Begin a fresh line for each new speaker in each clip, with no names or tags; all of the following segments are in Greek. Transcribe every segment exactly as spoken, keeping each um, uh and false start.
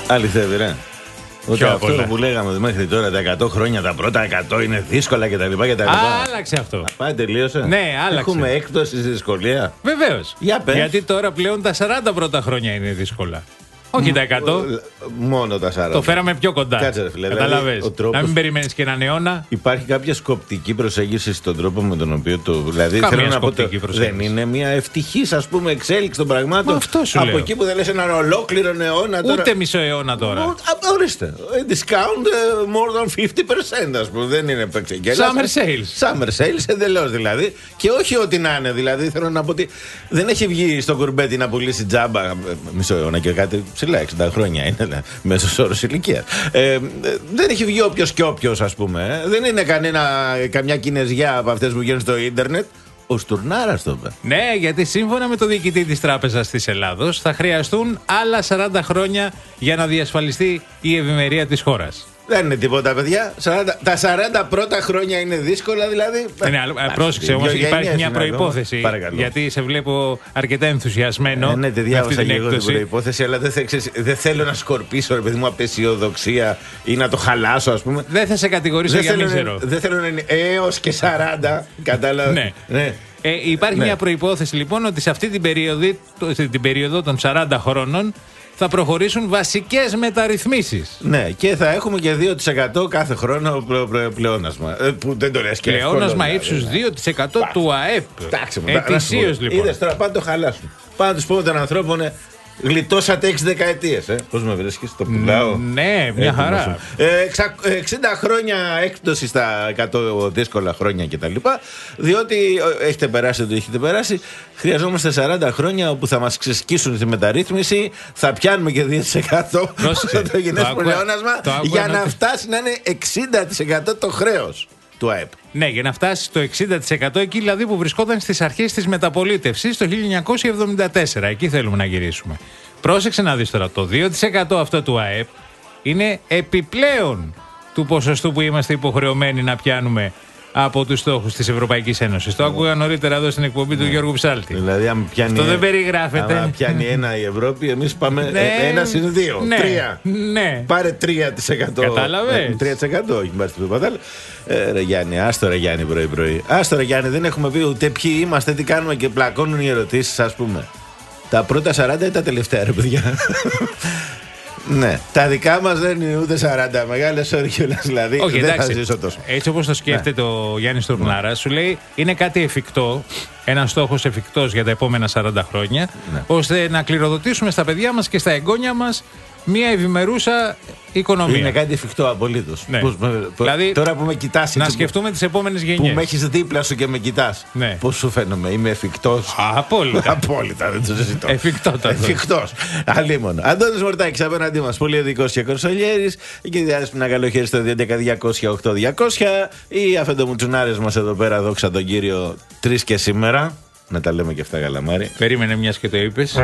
Αληθεύει, ρε. Ότι αυτό πολλά. Που λέγαμε μέχρι τώρα τα εκατό χρόνια, τα πρώτα εκατό είναι δύσκολα κτλ.
Άλλαξε αυτό.
Πάει, τελείωσε.
Ναι, άλλαξε.
Έχουμε έκπτωση στη δυσκολία.
Βεβαίως.
Για πες.
Γιατί τώρα πλέον τα σαράντα πρώτα χρόνια είναι δύσκολα. Όχι τα εκατό.
Μόνο τα σαράντα.
Το φέραμε πιο κοντά.
Κάτσε, ρε φίλε.
Καταλαβες.
Τρόπος...
Να μην περιμένεις και έναν αιώνα.
Υπάρχει κάποια σκοπτική προσέγγιση στον τρόπο με τον οποίο το. Δηλαδή
Καμία
θέλω να πω. Το... Δεν είναι μια ευτυχής, ας πούμε, εξέλιξη των πραγμάτων.
Αυτό σου
από
λέω.
εκεί που δεν λες έναν ολόκληρο αιώνα τώρα.
Ούτε μισό αιώνα τώρα.
Ορίστε. Discount more than fifty percent, ας πούμε. Δεν είναι επεξεγγέλια.
Summer sales.
Summer sales, εντελώς δηλαδή. Και όχι ό,τι να είναι. Δηλαδή θέλω να πω ότι δεν έχει βγει στο κουρμπέτι να πουλήσει τζάμπα μισό αιώνα και κάτι ψηλά, εξήντα χρόνια. Είναι μέσος όρος ηλικίας. Ε, δεν έχει βγει όποιος και όποιος, ας πούμε. Ε. Δεν είναι κανένα, καμιά κινεζιά από αυτές που βγαίνουν στο ίντερνετ. Ο Στουρνάρας το είπε.
Ναι, γιατί σύμφωνα με το διοικητή της Τράπεζας της Ελλάδος θα χρειαστούν άλλα σαράντα χρόνια για να διασφαλιστεί η ευημερία της χώρας.
Δεν είναι τίποτα, παιδιά. σαράντα, τα σαράντα πρώτα χρόνια είναι δύσκολα, δηλαδή.
Ναι, πρόσεξε όμως, υπάρχει μια προϋπόθεση. Γιατί σε βλέπω αρκετά ενθουσιασμένο.
Ε, ναι, τη διάβασα και εγώ την προϋπόθεση, αλλά δεν, θε, δεν θέλω να σκορπίσω, ρε παιδί μου, απεσιοδοξία ή να το χαλάσω, ας πούμε.
Δεν θα σε κατηγορήσω για μίζερο.
Δεν θέλω να είναι έως και σαράντα. Κατάλαβα.
Ναι. ναι. Ε, υπάρχει ναι. μια προϋπόθεση λοιπόν ότι σε αυτή την περίοδο, την περίοδο των σαράντα χρόνων θα προχωρήσουν βασικές μεταρρυθμίσεις.
Ναι, και θα έχουμε και δύο τοις εκατό κάθε χρόνο πλεόνασμα. Ε, που δεν το λες και
πλεόνασμα δηλαδή, ύψους ναι. δύο τοις εκατό Πά. του ΑΕΠ. Ετησίως λοιπόν.
Είδες τώρα, πάντα το χαλάσουν. Πάντα τους πούμε των ανθρώπων. Γλιτώσατε έξι δεκαετίες, ε. Πώς με βρίσκεις, το πουλάω.
Ναι, μια Έχουμε χαρά.
Ε, εξήντα χρόνια έκπτωση στα εκατό δύσκολα χρόνια κτλ. Διότι έχετε περάσει το έχετε περάσει. Χρειαζόμαστε σαράντα χρόνια όπου θα μας ξεσκίσουν τη μεταρρύθμιση. Θα πιάνουμε και δύο τοις εκατό το γενές πλεόνασμα για να φτάσει να είναι εξήντα τοις εκατό το χρέος του ΑΕΠ.
Ναι, για να φτάσει στο εξήντα τοις εκατό εκεί δηλαδή που βρισκόταν στις αρχές της μεταπολίτευσης το χίλια εννιακόσια εβδομήντα τέσσερα. Εκεί θέλουμε να γυρίσουμε. Πρόσεξε να δεις τώρα, το δύο τοις εκατό αυτό του ΑΕΠ είναι επιπλέον του ποσοστού που είμαστε υποχρεωμένοι να πιάνουμε από τους στόχους της Ευρωπαϊκής Ένωσης. Το άκουγα νωρίτερα εδώ στην εκπομπή του Γιώργου Ψάλτη.
Δηλαδή, αν πιάνει,
αυτό δεν περιγράφεται.
Αν πιάνει ένα η Ευρώπη, εμείς πάμε
ναι,
ένα συν δύο.
Ναι,
τρία.
Ναι.
Πάρε τρία τοις εκατό.
Κατάλαβες.
τρία τοις εκατό, όχι πάρει το πατάλ. Ε, ρε Γιάννη, άστο ρε Γιάννη πρωί-πρωί. Άστο ρε Γιάννη, δεν έχουμε πει ούτε ποιοι είμαστε, τι κάνουμε και πλακώνουν οι ερωτήσεις, ας πούμε. Τα πρώτα σαράντα ή τα τελευταία, ρε παιδιά. Ναι, τα δικά μας δεν είναι ούτε σαράντα μεγάλες όρκιολες, δηλαδή
όχι,
δεν
εντάξει,
θα ζήσω τόσο.
Έτσι όπως το σκέφτεται ναι. ο Γιάννης Στουρνάρας, ναι. σου λέει είναι κάτι εφικτό, ένας στόχος εφικτός για τα επόμενα σαράντα χρόνια, ναι. ώστε να κληροδοτήσουμε στα παιδιά μας και στα εγγόνια μας μια ευημερούσα οικονομία.
Είναι κάτι εφικτό απολύτως.
Ναι.
Πώς, δηλαδή, τώρα που με κοιτάς.
Να σκεφτούμε τις επόμενες γενιές.
Που με έχεις δίπλα σου και με κοιτάς.
Ναι.
Πώς σου φαίνομαι, είμαι εφικτός.
Απόλυτα.
Απόλυτα, δεν το συζητώ.
Εφικτότατος.
Εφικτός. Αλίμονο. Αντώνης Μορτάκης απέναντί μας. Πολυεδικός και Κορσολιέρης. Και διάθεση ένα καλό χέρι στο δύο έντεκα διακόσια οκτώ διακόσια. Οι αφεντομουτσουνάρες μας εδώ πέρα, δόξα τον κύριο, τρεις και σήμερα. Να τα λέμε και αυτά, Καλαμάρι.
Περίμενε μιας και το είπες.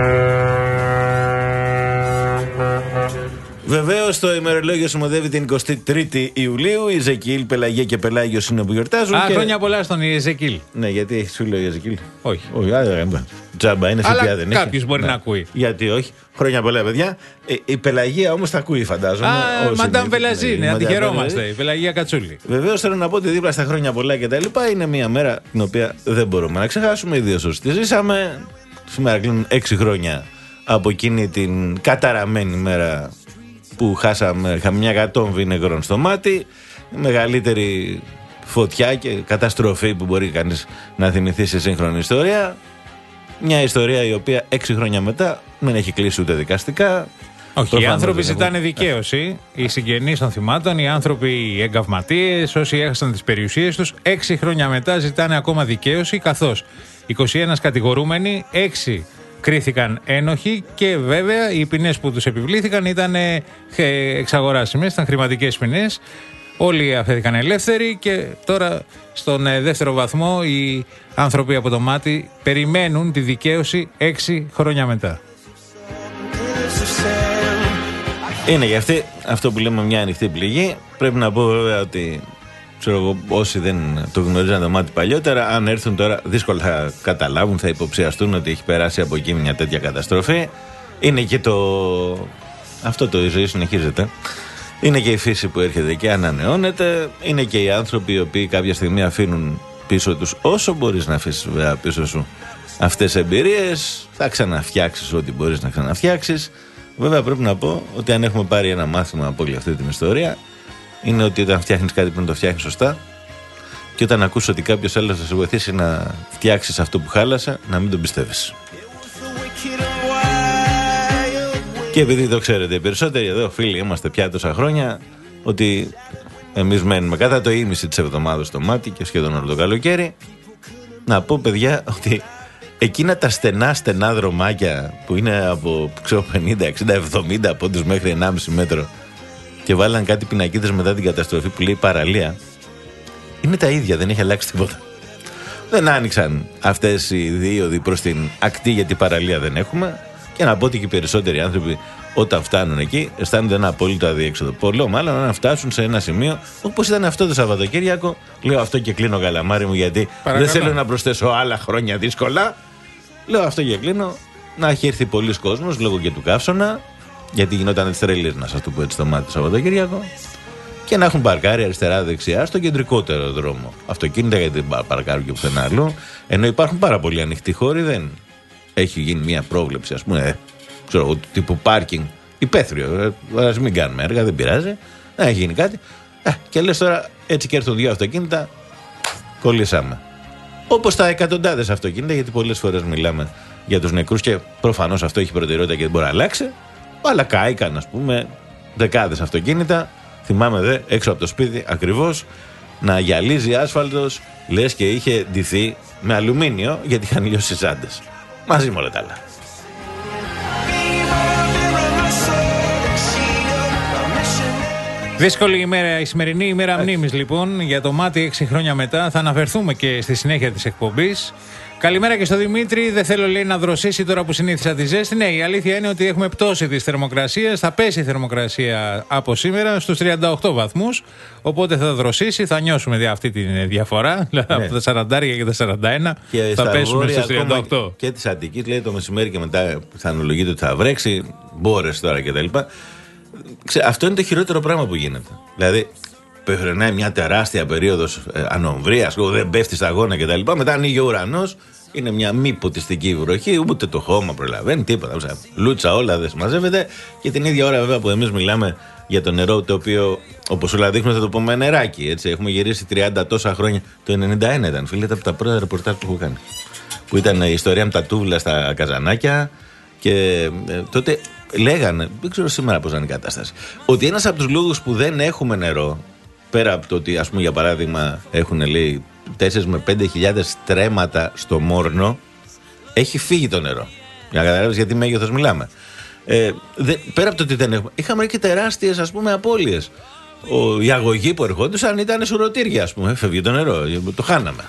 Βεβαίως το ημερολόγιο συμμοδεύει την εικοστή τρίτη Ιουλίου. Η Εζεκίλ, Πελαγία και Πελάγιος είναι που γιορτάζουν.
Α,
και...
χρόνια πολλά στον Εζεκίλ.
Ναι, γιατί σου λέει ο Εζεκίλ.
Όχι.
Όχι, άρα, τζάμπα, είναι σιπιά, δεν έχει.
Κάποιος μπορεί ναι. να ακούει.
Γιατί όχι. Χρόνια πολλά, παιδιά. Ε, η Πελαγία όμως τα ακούει, φαντάζομαι.
Α, Μαντάμ Πελαζή, ναι, αντιχαιρόμαστε. Η Πελαγία Κατσούλη.
Βεβαίως θέλω να πω ότι δίπλα στα χρόνια πολλά και τα λοιπά είναι μια μέρα την οποία δεν μπορούμε να ξεχάσουμε, ιδίως όσοι τη ζήσαμε. Σήμερα κλείνουν έξι χρόνια από εκείνη την καταραμένη μέρα που χάσαμε μια κατόμβη νεκρών στο μάτι, μεγαλύτερη φωτιά και καταστροφή που μπορεί κανείς να θυμηθεί σε σύγχρονη ιστορία. Μια ιστορία η οποία έξι χρόνια μετά δεν έχει κλείσει ούτε δικαστικά.
Όχι, οι άνθρωποι ζητάνε δικαίωση, οι συγγενείς των θυμάτων, οι άνθρωποι οι εγκαυματίες, όσοι έχασαν τις περιουσίες τους, έξι χρόνια μετά ζητάνε ακόμα δικαίωση, καθώς είκοσι ένα κατηγορούμενοι, έξι κρίθηκαν ένοχοι και βέβαια οι ποινές που τους επιβλήθηκαν ήταν εξαγοράσιμες, ήταν χρηματικές ποινές. Όλοι αφέθηκαν ελεύθεροι και τώρα στον δεύτερο βαθμό οι άνθρωποι από το μάτι περιμένουν τη δικαίωση έξι χρόνια μετά.
Είναι για αυτή αυτό που λέμε μια ανοιχτή πληγή. Πρέπει να πω βέβαια ότι ξέρω εγώ, όσοι δεν το γνωρίζαν το μάτι παλιότερα, αν έρθουν τώρα δύσκολα θα καταλάβουν, θα υποψιαστούν ότι έχει περάσει από εκεί μια τέτοια καταστροφή. Είναι και το αυτό το η ζωή συνεχίζεται. Είναι και η φύση που έρχεται και ανανεώνεται. Είναι και οι άνθρωποι οι οποίοι κάποια στιγμή αφήνουν πίσω τους, όσο μπορείς να αφήσεις βέβαια πίσω σου αυτές τις εμπειρίες. Θα ξαναφτιάξεις ό,τι μπορείς να ξαναφτιάξεις. Βέβαια πρέπει να πω ότι αν έχουμε πάρει ένα μάθημα από όλη αυτή την ιστορία, είναι ότι όταν φτιάχνεις κάτι πρέπει να το φτιάχνεις σωστά. Και όταν ακούς ότι κάποιος άλλος θα σε βοηθήσει να φτιάξεις αυτό που χάλασε, να μην τον πιστεύεις. Και επειδή το ξέρετε οι περισσότεροι εδώ φίλοι είμαστε πια τόσα χρόνια, ότι εμείς μένουμε κατά το ήμιση της εβδομάδας στο μάτι και σχεδόν όλο το καλοκαίρι, να πω παιδιά ότι εκείνα τα στενά στενά δρομάκια που είναι από ξέρω, πενήντα, εξήντα, εβδομήντα πόντους μέχρι ενάμιση μέτρο και βάλαν κάτι πινακίδες μετά την καταστροφή που λέει παραλία, είναι τα ίδια, δεν έχει αλλάξει τίποτα. Δεν άνοιξαν αυτές οι δίωδοι προς την ακτή γιατί παραλία δεν έχουμε. Και να πω ότι και οι περισσότεροι άνθρωποι όταν φτάνουν εκεί αισθάνονται ένα απόλυτο αδιέξοδο. Πολλό μάλλον αν φτάσουν σε ένα σημείο όπως ήταν αυτό το Σαββατοκύριακο. Λέω αυτό και κλείνω καλαμάρι μου γιατί Παρακαλώ. δεν θέλω να προσθέσω άλλα χρόνια δύσκολα. Λέω αυτό και κλείνω. Να έχει έρθει πολλοί κόσμος λόγω και του καύσωνα. Γιατί γινόταν τη τρελή, να σας το πω έτσι το μάτι το Σαββατοκύριακο. Και να έχουν παρκάρει αριστερά-δεξιά στο κεντρικότερο δρόμο. Αυτοκίνητα γιατί δεν παρκάρουν και πουθενά άλλο. Ενώ υπάρχουν πάρα πολλοί ανοιχτοί χώροι, δεν έχει γίνει μια πρόβλεψη, ας πούμε, ε, ξέρω, τύπου πάρκινγκ υπαίθριο. Ε, ας μην κάνουμε έργα, δεν πειράζει. Να έχει γίνει κάτι. Ε, και λες τώρα, έτσι και έρθουν δύο αυτοκίνητα, κολλήσαμε. Όπως τα εκατοντάδες αυτοκίνητα, γιατί πολλές φορές μιλάμε για τους νεκρούς και προφανώς αυτό έχει προτεραιότητα και δεν μπορεί να αλλάξει. Αλλά κάηκαν, ας πούμε, δεκάδες αυτοκίνητα. Θυμάμαι δε έξω από το σπίτι ακριβώς να γυαλίζει άσφαλτος, λες και είχε ντυθεί με αλουμίνιο γιατί είχαν λιώσει ζάντες. Μαζί με όλα τα άλλα.
Δύσκολη ημέρα, η σημερινή ημέρα μνήμης λοιπόν για το μάτι έξι χρόνια μετά. Θα αναφερθούμε και στη συνέχεια της εκπομπής. Καλημέρα και στο Δημήτρη. Δεν θέλω λέει να δροσίσει τώρα που συνήθισα τη ζέστη. Ναι, η αλήθεια είναι ότι έχουμε πτώση της θερμοκρασίας. Θα πέσει η θερμοκρασία από σήμερα στους τριάντα οκτώ βαθμούς. Οπότε θα δροσίσει, θα νιώσουμε δια αυτή τη διαφορά. Δηλαδή ναι. Από τα σαράντα και τα σαράντα ένα και θα πέσουμε στους τριάντα οκτώ.
Και της Αττικής λέει το μεσημέρι και μετά πιθανολογείται ότι θα βρέξει. Μπόρες τώρα κτλ. Αυτό είναι το χειρότερο πράγμα που γίνεται. Δηλαδή. Περνάει μια τεράστια περίοδος ε, ανομβρίας, δεν πέφτει στα αγώνα κτλ. Μετά ανοίγει ο ουρανός, είναι μια μη ποτιστική βροχή, ούτε το χώμα προλαβαίνει, τίποτα. Λούτσα, όλα δεν συμμαζεύεται. Και την ίδια ώρα, βέβαια, που εμείς μιλάμε για το νερό, το οποίο, όπως όλα δείχνουν, θα το πούμε νεράκι. Έτσι. Έχουμε γυρίσει τριάντα τόσα χρόνια. Το ενενήντα ένα ήταν, φίλε, από τα πρώτα ρεπορτάζ που έχω κάνει. Που ήταν η ιστορία με τα τούβλα στα καζανάκια. Και ε, τότε λέγανε, δεν ξέρω σήμερα πώς είναι η κατάσταση, ότι ένας από τους λόγους που δεν έχουμε νερό. Πέρα από το ότι, ας πούμε, για παράδειγμα, έχουν λέει τέσσερις με πέντε χιλιάδες στρέμματα στο Μόρνο, έχει φύγει το νερό. Για να καταλάβεις γιατί μέγεθος μιλάμε. Ε, δε, πέρα από το ότι δεν έχουμε. Είχαμε και τεράστιες, ας πούμε, απώλειες. Ο, οι αγωγοί που ερχόντουσαν ήταν σουρωτήρια, ας πούμε. Φεύγει το νερό. Το χάναμε.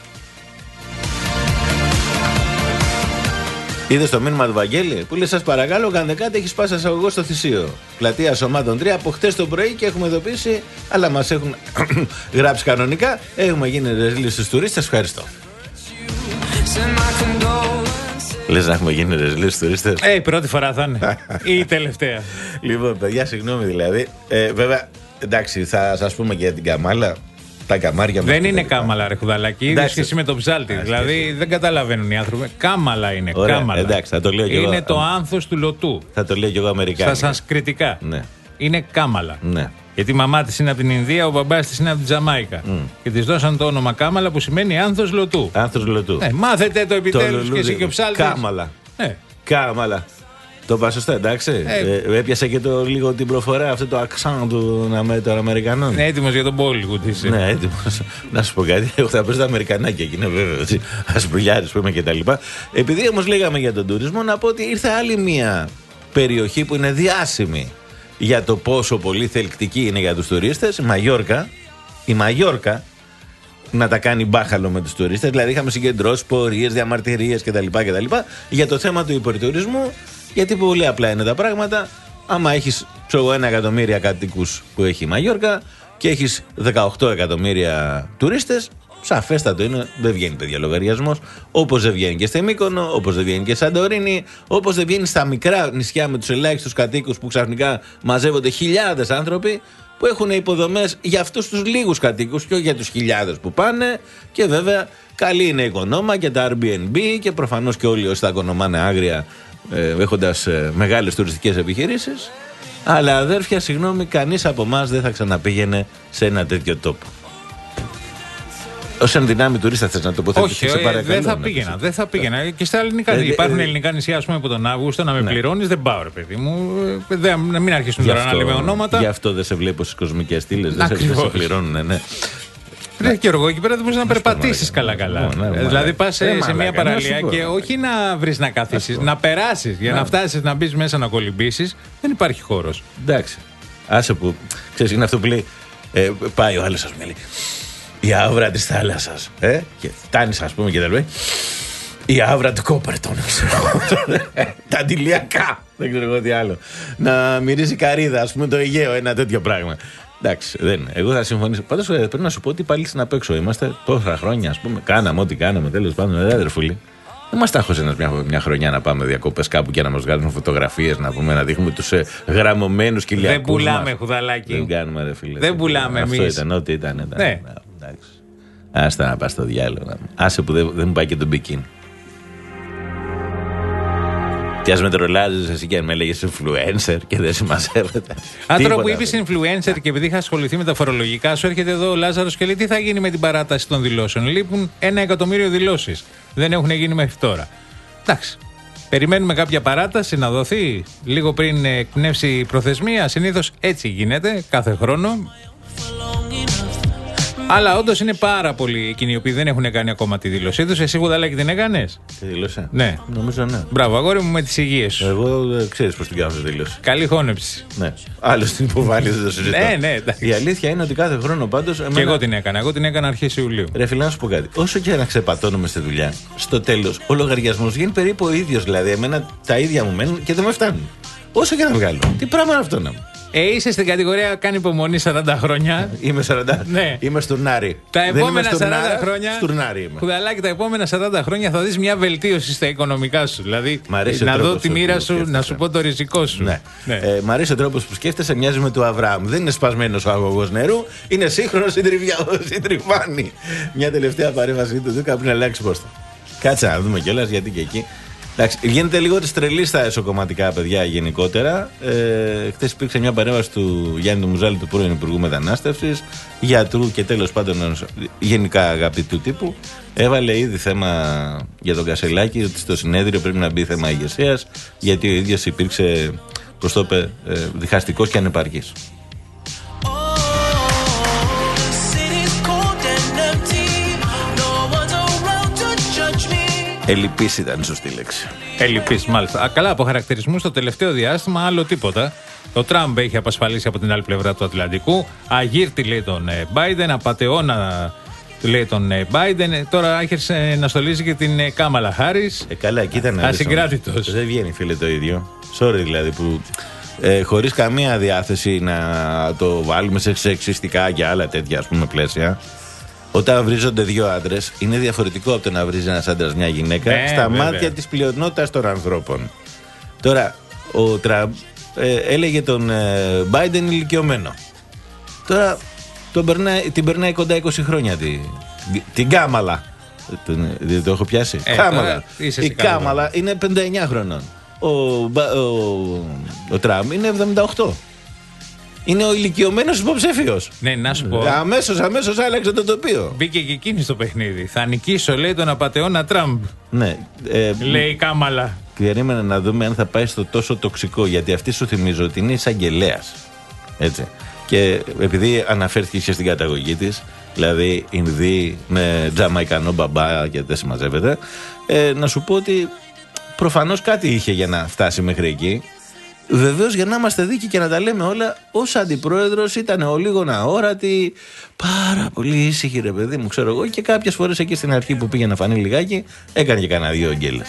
Είδες το μήνυμα του Βαγγέλη που λέει: σας παρακαλώ, κάντε κάτι, έχει σπάσει αγωγό στο Θησίο. Πλατεία Σωμάτων τρία από χτες το πρωί και έχουμε ειδοποιήσει, αλλά μας έχουν γράψει κανονικά. Έχουμε γίνει ρεζίλοι στους τουρίστες. Ευχαριστώ. Λες να έχουμε γίνει ρεζίλοι στους τουρίστες.
Ε, η πρώτη φορά θα είναι. Ή η τελευταία.
Λοιπόν, παιδιά, συγγνώμη δηλαδή. Ε, βέβαια, εντάξει, θα σας πούμε και για την Καμάλα. Τα καμάρια
δεν είναι κάμαλα, ρε Χουδαλάκη. Είδες και εσύ με το ψάλτη. Δηλαδή δεν καταλαβαίνουν οι άνθρωποι. Κάμαλα είναι.
Ωραία,
κάμαλα.
Εντάξει, θα το λέω και
είναι
εγώ.
το άνθος του λωτού.
Θα το λέω και εγώ αμερικάνικα.
Στα σανσκριτικά.
Ναι.
Είναι κάμαλα.
Ναι.
Γιατί η μαμά της είναι από την Ινδία, ο μπαμπάς της είναι από την Τζαμάικα. Mm. Και της δώσαν το όνομα Κάμαλα που σημαίνει άνθος λωτού.
Άνθος λωτού.
Ναι, μάθετε το επιτέλους και εσύ και ο ψάλτης.
Κάμαλα.
Ναι.
Κάμαλα. Το είπα σωστά, εντάξει. Ε, ε, έπιασε και το, λίγο την προφορά, αυτό το αξάν του, των Αμερικανών.
Είναι έτοιμος για τον Bollywood είσαι.
Ναι, έτοιμος. Να σου πω κάτι. Εγώ θα παίζω τα Αμερικανάκια εκεί, είναι βέβαιο. Ασπριλιάρες που είμαι και τα λοιπά. Επειδή όμως λέγαμε για τον τουρισμό, να πω ότι ήρθε άλλη μια περιοχή που είναι διάσημη για το πόσο πολύ θελκτική είναι για τους τουρίστες. Μαγιόρκα. Η Μαγιόρκα να τα κάνει μπάχαλο με τους τουρίστες. Δηλαδή είχαμε συγκεντρώσει πορείες, διαμαρτυρίες κτλ. Για το θέμα του υπερτουρισμού. Γιατί πολύ απλά είναι τα πράγματα. Άμα έχεις ξέρω, ένα εκατομμύρια κατοίκους που έχει η Μαγιόρκα και έχεις δεκαοκτώ εκατομμύρια τουρίστες, Σαφέστατο είναι, δεν βγαίνει παιδιά λογαριασμός. Όπως δεν βγαίνει και στη Μύκονο, όπως δεν βγαίνει και Σαντορίνη, όπως δεν βγαίνει στα μικρά νησιά με τους ελάχιστους κατοίκους που ξαφνικά μαζεύονται χιλιάδες άνθρωποι που έχουν υποδομές για αυτούς τους λίγους κατοίκους και όχι για τους χιλιάδες που πάνε. Και βέβαια καλή είναι η οικονόμα και τα Airbnb και προφανώς και όλοι όσοι τα οικονομάνε άγρια ε, έχοντας ε, μεγάλες τουριστικές επιχειρήσεις. Αλλά αδέρφια, συγγνώμη, κανείς από εμάς δεν θα ξαναπήγαινε σε ένα τέτοιο τόπο. Ως ενδυνάμει τουρίστα θες να τοποθετηθείς?
Όχι, ε, δεν θα πήγαινα. Δεν θα πήγαινα. Και στα ελληνικά. Ε, υπάρχουν ε, ελληνικά νησιά, ας πούμε, από τον Αύγουστο να με ναι. πληρώνεις, δεν πάω, ρε παιδί μου. Δεν, να μην αρχίσουν τώρα να λέμε ονόματα.
Γι' αυτό δεν σε βλέπω στις κοσμικές στήλες. Δεν σε, σε πληρώνουν, ναι.
Ρε Γιώργο, εκεί πέρα δεν μπορείς να περπατήσεις καλά-καλά. Δηλαδή πας σε, σε μια παραλία και όχι να βρεις να καθίσεις, να περάσεις. Για να φτάσεις να μπεις μέσα να κολυμπήσεις, δεν υπάρχει χώρος.
Εντάξει. Άσε που. Ξέρεις, είναι αυτό που λέει. Ε, πάει ο άλλος, σας μιλεί. Η άβρα της θάλασσας. Ε? Και φτάνεις, ας πούμε, και δεν λέει. Η άβρα του Κόπερτον. Τα αντιλιακά. Δεν ξέρω εγώ τι άλλο. Να μυρίζει καρύδα, ας πούμε, το Αιγαίο, ένα τέτοιο πράγμα. Εντάξει, δεν. Εγώ θα συμφωνήσω. Πάντως πρέπει να σου πω ότι πάλι στην απέξω είμαστε τόσα χρόνια, ας πούμε. Κάναμε ό,τι κάναμε, τέλος πάντων. Δεν αδερφούλη. Δεν μας τάχωσε μια, μια χρονιά να πάμε διακοπές κάπου και να μας βγάλουν φωτογραφίες, να πούμε, να δείχνουμε τους ε, γραμμωμένους κοιλιακούς.
Δεν πουλάμε,
μας.
Χουδαλάκι.
Δεν κάνουμε, ρε φίλε.
Δεν πουλάμε εμείς.
Αυτό ήταν, ό,τι ήταν. ήταν
ναι.
Εντάξει. Άστα να πας στο διάλογο. Άσε που δεν, δεν μου πάει και τον μπικίν. Τι ας με τρολάζεις εσύ και αν με έλεγες influencer και δεν συμμαζεύεται.
Αν τώρα που είπες influencer και επειδή είχα ασχοληθεί με τα φορολογικά σου, έρχεται εδώ ο Λάζαρος και λέει τι θα γίνει με την παράταση των δηλώσεων. Λείπουν ένα εκατομμύριο δηλώσεις. Δεν έχουν γίνει μέχρι τώρα. Εντάξει. Περιμένουμε κάποια παράταση να δοθεί λίγο πριν εκπνεύσει η προθεσμία. Συνήθως έτσι γίνεται κάθε χρόνο. Αλλά όντως είναι πάρα πολλοί εκείνοι οι οποίοι δεν έχουν κάνει ακόμα τη δήλωσή τους. Εσύ, Γουδαλάκη, την έκανες?
Τη δήλωσε?
Ναι.
Νομίζω ναι.
Μπράβο, αγόρι μου, με τις υγείες σου.
Εγώ ε, ξέρεις πώς την κάνω τη δήλωση.
Καλή χώνεψη.
Ναι. Άλλος την υποβάλλει, δεν το συζητώ.
Ναι, ναι, εντάξει.
Η αλήθεια είναι ότι κάθε χρόνο πάντως. Εμένα...
Και εγώ την έκανα. Εγώ την έκανα αρχές Ιουλίου.
Ρε φίλε, να σου πω κάτι. Όσο και να ξεπατώνουμε στη δουλειά, στο τέλος ο λογαριασμός βγαίνει περίπου ο ίδιος. Δηλαδή, εμένα τα ίδια μου μένουν και δεν με φτάνουν. Όσο και να βγάλω. Τι πράγμα είναι αυτό να μου.
Ε, είσαι στην κατηγορία κάνει υπομονή σαράντα χρόνια.
Είμαι σαράντα.
Ναι.
Είμαι στουρνάρι.
Τα επόμενα σαράντα χρόνια.
Στουρνάρι είμαι.
Χουδαλάκι, τα επόμενα σαράντα χρόνια θα δεις μια βελτίωση στα οικονομικά σου. Δηλαδή, να δω τη μοίρα σου, να σου πω το ριζικό σου.
Ναι. Ναι. Ε, μ' αρέσει ο τρόπος που σκέφτεσαι, μοιάζει με του Αβραάμ. Δεν είναι σπασμένος ο αγωγός νερού, είναι σύγχρονος συντριβάνι. Μια τελευταία παρέμβαση του Δούκα πριν αλλάξει πόστα. Κάτσε να δούμε κιόλας γιατί και εκεί. Εντάξει, γίνεται λίγο τη τρελή στα εσωκομματικά, παιδιά, γενικότερα. Ε, Χθες υπήρξε μια παρέμβαση του Γιάννη του Μουζάλη, του πρώην Υπουργού Μετανάστευσης, γιατρού και τέλος πάντων γενικά αγαπητού τύπου. Έβαλε ήδη θέμα για τον Κασελάκη, ότι στο συνέδριο πρέπει να μπει θέμα ηγεσίας, γιατί ο ίδιος υπήρξε, πώς το είπε, ε, διχαστικός και ανεπαρκής. Ελλειπής ήταν η σωστή λέξη.
Ελλειπής, μάλιστα. Α, καλά, από χαρακτηρισμού στο τελευταίο διάστημα, άλλο τίποτα. Ο Τραμπ έχει απασφαλίσει από την άλλη πλευρά του Ατλαντικού. Αγύρτη, λέει τον Μπάιντεν. Απατεώνα, λέει τον Μπάιντεν. Τώρα άρχισε να στολίζει και την Κάμαλα Χάρις.
Ε, καλά, κοίτα να δεις.
Ασυγκράτητος.
Δεν βγαίνει, φίλε, το ίδιο. Sorry, δηλαδή, που ε, χωρίς καμία διάθεση να το βάλουμε σε σεξιστικά και άλλα τέτοια, ας πούμε, πλαίσια. Όταν βρίζονται δύο άντρες, είναι διαφορετικό από το να βρίζει ένας άντρας μια γυναίκα ε, στα βέβαια. Μάτια της πλειονότητας των ανθρώπων. Τώρα, ο Τραμπ ε, έλεγε τον Μπάιντεν ε, ηλικιωμένο. Τώρα τον περνάει, την περνάει κοντά είκοσι χρόνια τη, την Κάμαλα. Δεν το έχω πιάσει.
Ε,
Κάμαλα.
Η
Κάμαλα είναι πενήντα εννιά χρονών. Ο, ο, ο Τραμπ είναι εβδομήντα οκτώ. Είναι ο ηλικιωμένος υποψήφιος.
Ναι, να σου πω.
Αμέσως, αμέσως άλλαξε το τοπίο.
Μπήκε και εκείνη στο παιχνίδι. Θα νικήσω, λέει, τον απατεώνα Τραμπ.
Ναι. Ε,
λέει η Κάμαλα.
Περίμενα να δούμε αν θα πάει στο τόσο τοξικό. Γιατί αυτή σου θυμίζω ότι είναι εισαγγελέας. Έτσι. Και επειδή αναφέρθηκε και στην καταγωγή της, δηλαδή Ινδί με τζαμαϊκανό μπαμπά και δεν συμμαζεύεται, ε, να σου πω ότι προφανώς κάτι είχε για να φτάσει μέχρι εκεί. Βεβαίως, για να είμαστε δίκοι και να τα λέμε όλα, ως αντιπρόεδρος ήταν ο λίγο αόρατη, πάρα πολύ ήσυχη, ρε παιδί μου, ξέρω εγώ, και κάποιες φορές εκεί στην αρχή που πήγε να φανεί λιγάκι, έκανε και κανένα δύο γκέλες.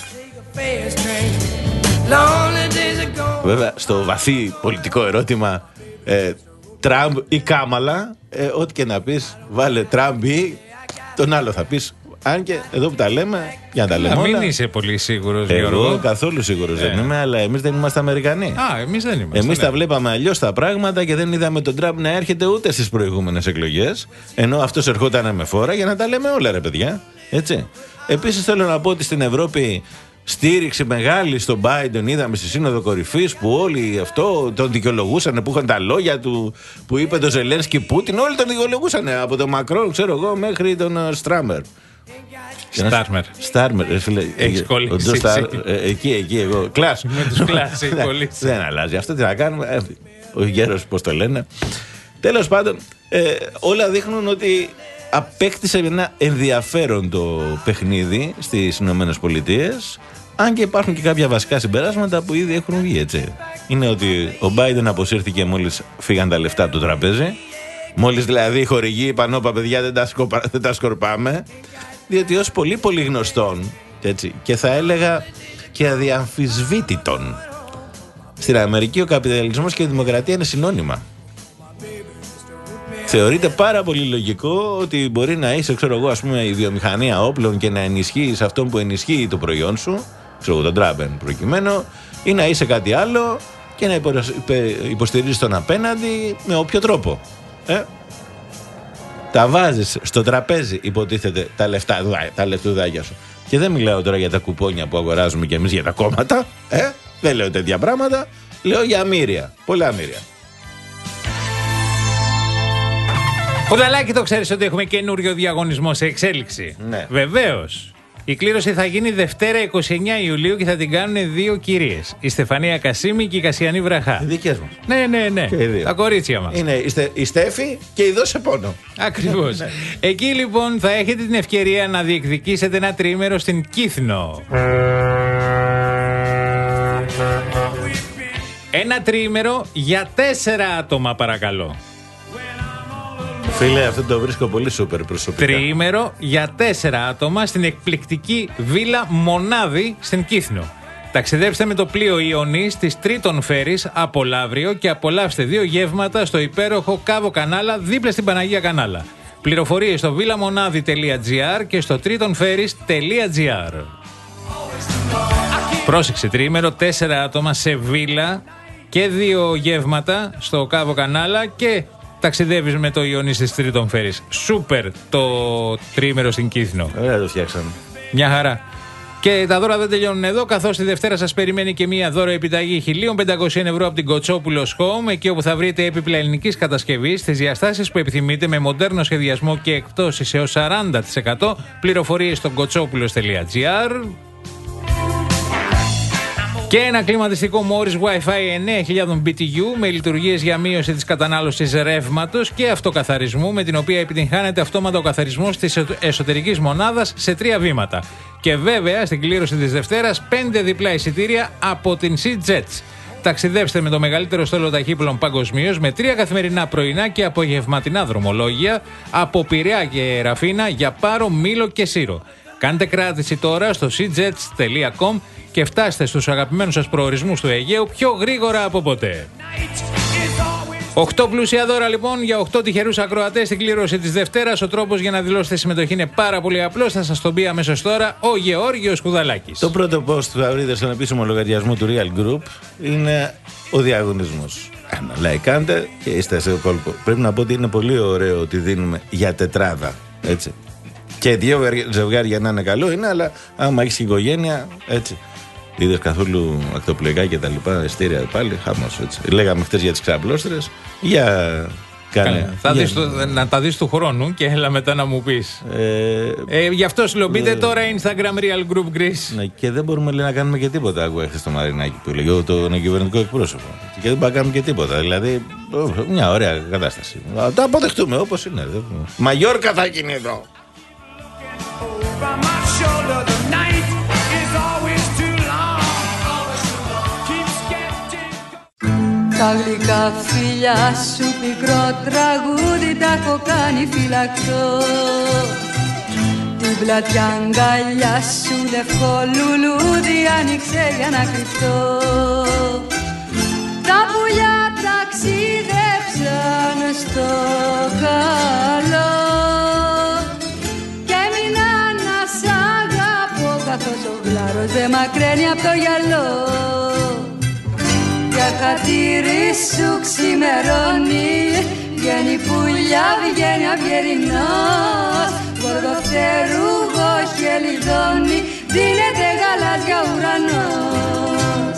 Βέβαια, στο βαθύ πολιτικό ερώτημα, ε, Τραμπ ή Κάμαλα, ε, ό,τι και να πεις, βάλε Τραμπ ή τον άλλο θα πεις. Αν και εδώ που τα λέμε, για να τα λέμε.
Μην
όλα.
είσαι πολύ σίγουρος,
Εγώ
Γιώργο.
καθόλου σίγουρος
ε.
δεν είμαι, αλλά εμείς δεν είμαστε Αμερικανοί.
Α, εμείς δεν είμαστε.
Εμείς
ναι.
τα βλέπαμε αλλιώς τα πράγματα και δεν είδαμε τον Τραμπ να έρχεται ούτε στις προηγούμενες εκλογές. Ενώ αυτός ερχόταν με φόρα για να τα λέμε όλα, ρε παιδιά. Έτσι. Επίσης θέλω να πω ότι στην Ευρώπη στήριξη μεγάλη στον Biden είδαμε στη Σύνοδο Κορυφής που όλοι αυτό τον δικαιολογούσαν, που είχαν τα λόγια του που είπε το Ζελένσκι Πούτιν. Όλοι τον δικαιολογούσαν από τον Μακρόν, ξέρω εγώ, μέχρι τον Στράμερ.
Στάρμερ.
Στάρμερ, φίλε.
Έχεις κολλήσει.
Εκεί, εκεί, εγώ. Κλάσ.
Με τους κλάσ, έχει κολλήσει.
Δεν αλλάζει. Αυτό τι να κάνουμε. Ο γέρος, πώς το λένε. Τέλος πάντων, όλα δείχνουν ότι απέκτησε ένα ενδιαφέρον το παιχνίδι στις Ηνωμένες Πολιτείες. Αν και υπάρχουν και κάποια βασικά συμπεράσματα που ήδη έχουν βγει, έτσι. Είναι ότι ο Biden αποσύρθηκε μόλις φύγαν τα λεφτά από το τραπέζι. Μόλις δηλαδή οι χορηγοί είπαν, όπα παιδιά, δεν τα, σκοπα... δεν τα σκορπάμε. Διότι ως πολύ πολύ γνωστόν, έτσι, και θα έλεγα και αδιαμφισβήτητον, στην Αμερική ο καπιταλισμός και η δημοκρατία είναι συνώνυμα. Θεωρείται πάρα πολύ λογικό ότι μπορεί να είσαι, ξέρω εγώ, ας πούμε, η βιομηχανία όπλων και να ενισχύεις αυτόν που ενισχύει το προϊόν σου, ξέρω εγώ, τον Τραμπεν προκειμένου, ή να είσαι κάτι άλλο και να υποστηρίζεις τον απέναντι με όποιο τρόπο. Ε? Τα βάζεις στο τραπέζι, υποτίθεται, τα λεφτά, τα λεφτουδάκια σου. Και δεν μιλάω τώρα για τα κουπόνια που αγοράζουμε κι εμείς για τα κόμματα. Ε? Δεν λέω τέτοια πράγματα. Λέω για αμήρια. Πολλά αμήρια.
Κουδαλάκι, το ξέρεις ότι έχουμε καινούριο διαγωνισμό σε εξέλιξη.
Ναι.
Βεβαίως. Η κλήρωση θα γίνει Δευτέρα είκοσι εννέα Ιουλίου και θα την κάνουν δύο κυρίες. Η Στεφανία Κασίμη και η Κασιανή Βραχά.
Οι δικές μας.
Ναι, ναι, ναι.
Και οι δύο.
Τα κορίτσια μας.
Είναι η, Στε, η Στέφη και η Δώσε Πόνο.
Ακριβώς.
Ναι.
Εκεί λοιπόν θα έχετε την ευκαιρία να διεκδικήσετε ένα τριήμερο στην Κύθνο. Ένα τριήμερο για τέσσερα άτομα, παρακαλώ.
Φίλε, αυτό το βρίσκω πολύ σούπερ προσωπικά.
Τριήμερο για τέσσερα άτομα στην εκπληκτική βίλα Μονάδη στην Κύθνο. Ταξιδέψτε με το πλοίο Ιωνής της Τρίτον Φέρης από Λαύριο και απολαύστε δύο γεύματα στο υπέροχο Κάβο Κανάλα δίπλα στην Παναγία Κανάλα. Πληροφορίες στο βίλαμονάδη τελεία τζι άρ και στο τρίτονφέρης τελεία τζι άρ. Πρόσεξε, τριήμερο, τέσσερα άτομα σε βίλα και δύο γεύματα στο Κάβο Κανάλα και ταξιδεύεις με το Ιωνής της Τρίτον Φέρης. Σούπερ το τριήμερο στην Κύθνο.
Ωραία, το φτιάξαμε.
Μια χαρά. Και τα δώρα δεν τελειώνουν εδώ, καθώς τη Δευτέρα σας περιμένει και μία δώρο επιταγή χίλια πεντακόσια ευρώ από την Κοτσόπουλος Home, εκεί όπου θα βρείτε έπιπλα ελληνικής κατασκευής στις διαστάσεις που επιθυμείτε, με μοντέρνο σχεδιασμό και εκπτώσεις έως σαράντα τοις εκατό. Πληροφορίες στο κοτσόπουλος τελεία τζι άρ. Και ένα κλιματιστικό Morris Wi-Fi εννέα χιλιάδες μπι τι γιου με λειτουργίες για μείωση της κατανάλωσης ρεύματος και αυτοκαθαρισμού, με την οποία επιτυγχάνεται αυτόματα ο καθαρισμός της εσωτερικής μονάδας σε τρία βήματα. Και βέβαια στην κλήρωση της Δευτέρας πέντε διπλά εισιτήρια από την SeaJets. Ταξιδέψτε με το μεγαλύτερο στόλο ταχύπλων παγκοσμίως με τρία καθημερινά πρωινά και απογευματινά δρομολόγια από Πειραιά και Ραφίνα για Πάρο, Μήλο και Σύρο. Κάντε κράτηση τώρα στο σι τζετς τελεία κομ και φτάστε στους αγαπημένους σας προορισμούς του Αιγαίου πιο γρήγορα από ποτέ. Οκτώ πλούσια δώρα λοιπόν για οκτώ τυχερούς ακροατές στην κλήρωση της Δευτέρας. Ο τρόπος για να δηλώσετε συμμετοχή είναι πάρα πολύ απλός. Θα σας τον πει αμέσως τώρα ο Γεώργιος Κουδαλάκης.
Το πρώτο post που θα βρείτε στον επίσημο λογαριασμό του Real Group είναι ο διαγωνισμός. Ένα like κάντε και είστε σε κόλπο. Πρέπει να πω ότι είναι πολύ ωραίο ότι δίνουμε για τετράδα. Έτσι. Και δύο ζευγάρια να είναι καλό είναι, αλλά άμα έχεις οικογένεια, έτσι. Είδες καθόλου ακτοπλοϊκά και τα λοιπά, εστήρια πάλι, χαμός, έτσι. Λέγαμε χτες για τις ξαπλώστρες, για κάνε.
Θα
για...
Δεις το, να τα δεις του χρόνου και έλα μετά να μου πεις. Ε, ε, γι' αυτό συλλογείτε ε, τώρα Instagram Real Group Greece.
Ναι, και δεν μπορούμε λέει, να κάνουμε και τίποτα. Άκουγα χθες το Μαρινάκι που έλεγε τον κυβερνητικό εκπρόσωπο. Και δεν μπορούμε να κάνουμε και τίποτα. Δηλαδή, μια ωραία κατάσταση. Τα αποδεχτούμε όπως είναι. Μαγιόρκα θα γίνει εδώ.
Τα γλυκά φιλιά σου πικρό τραγούδι τα έχω κάνει φυλακτό. Την πλατιά αγκαλιά σου λευκό λουλούδι άνοιξε για να κρυφτώ. Τα πουλιά ταξίδεψαν στο καλό ουρανός δεν μακραίνει από το γυαλό. Για χατήρι σου ξημερώνει, βγαίνει πουλιά, βγαίνει αυγερινός. Γορδοφτερούγο χελιδόνι, δίνεται γαλάζια ουρανός.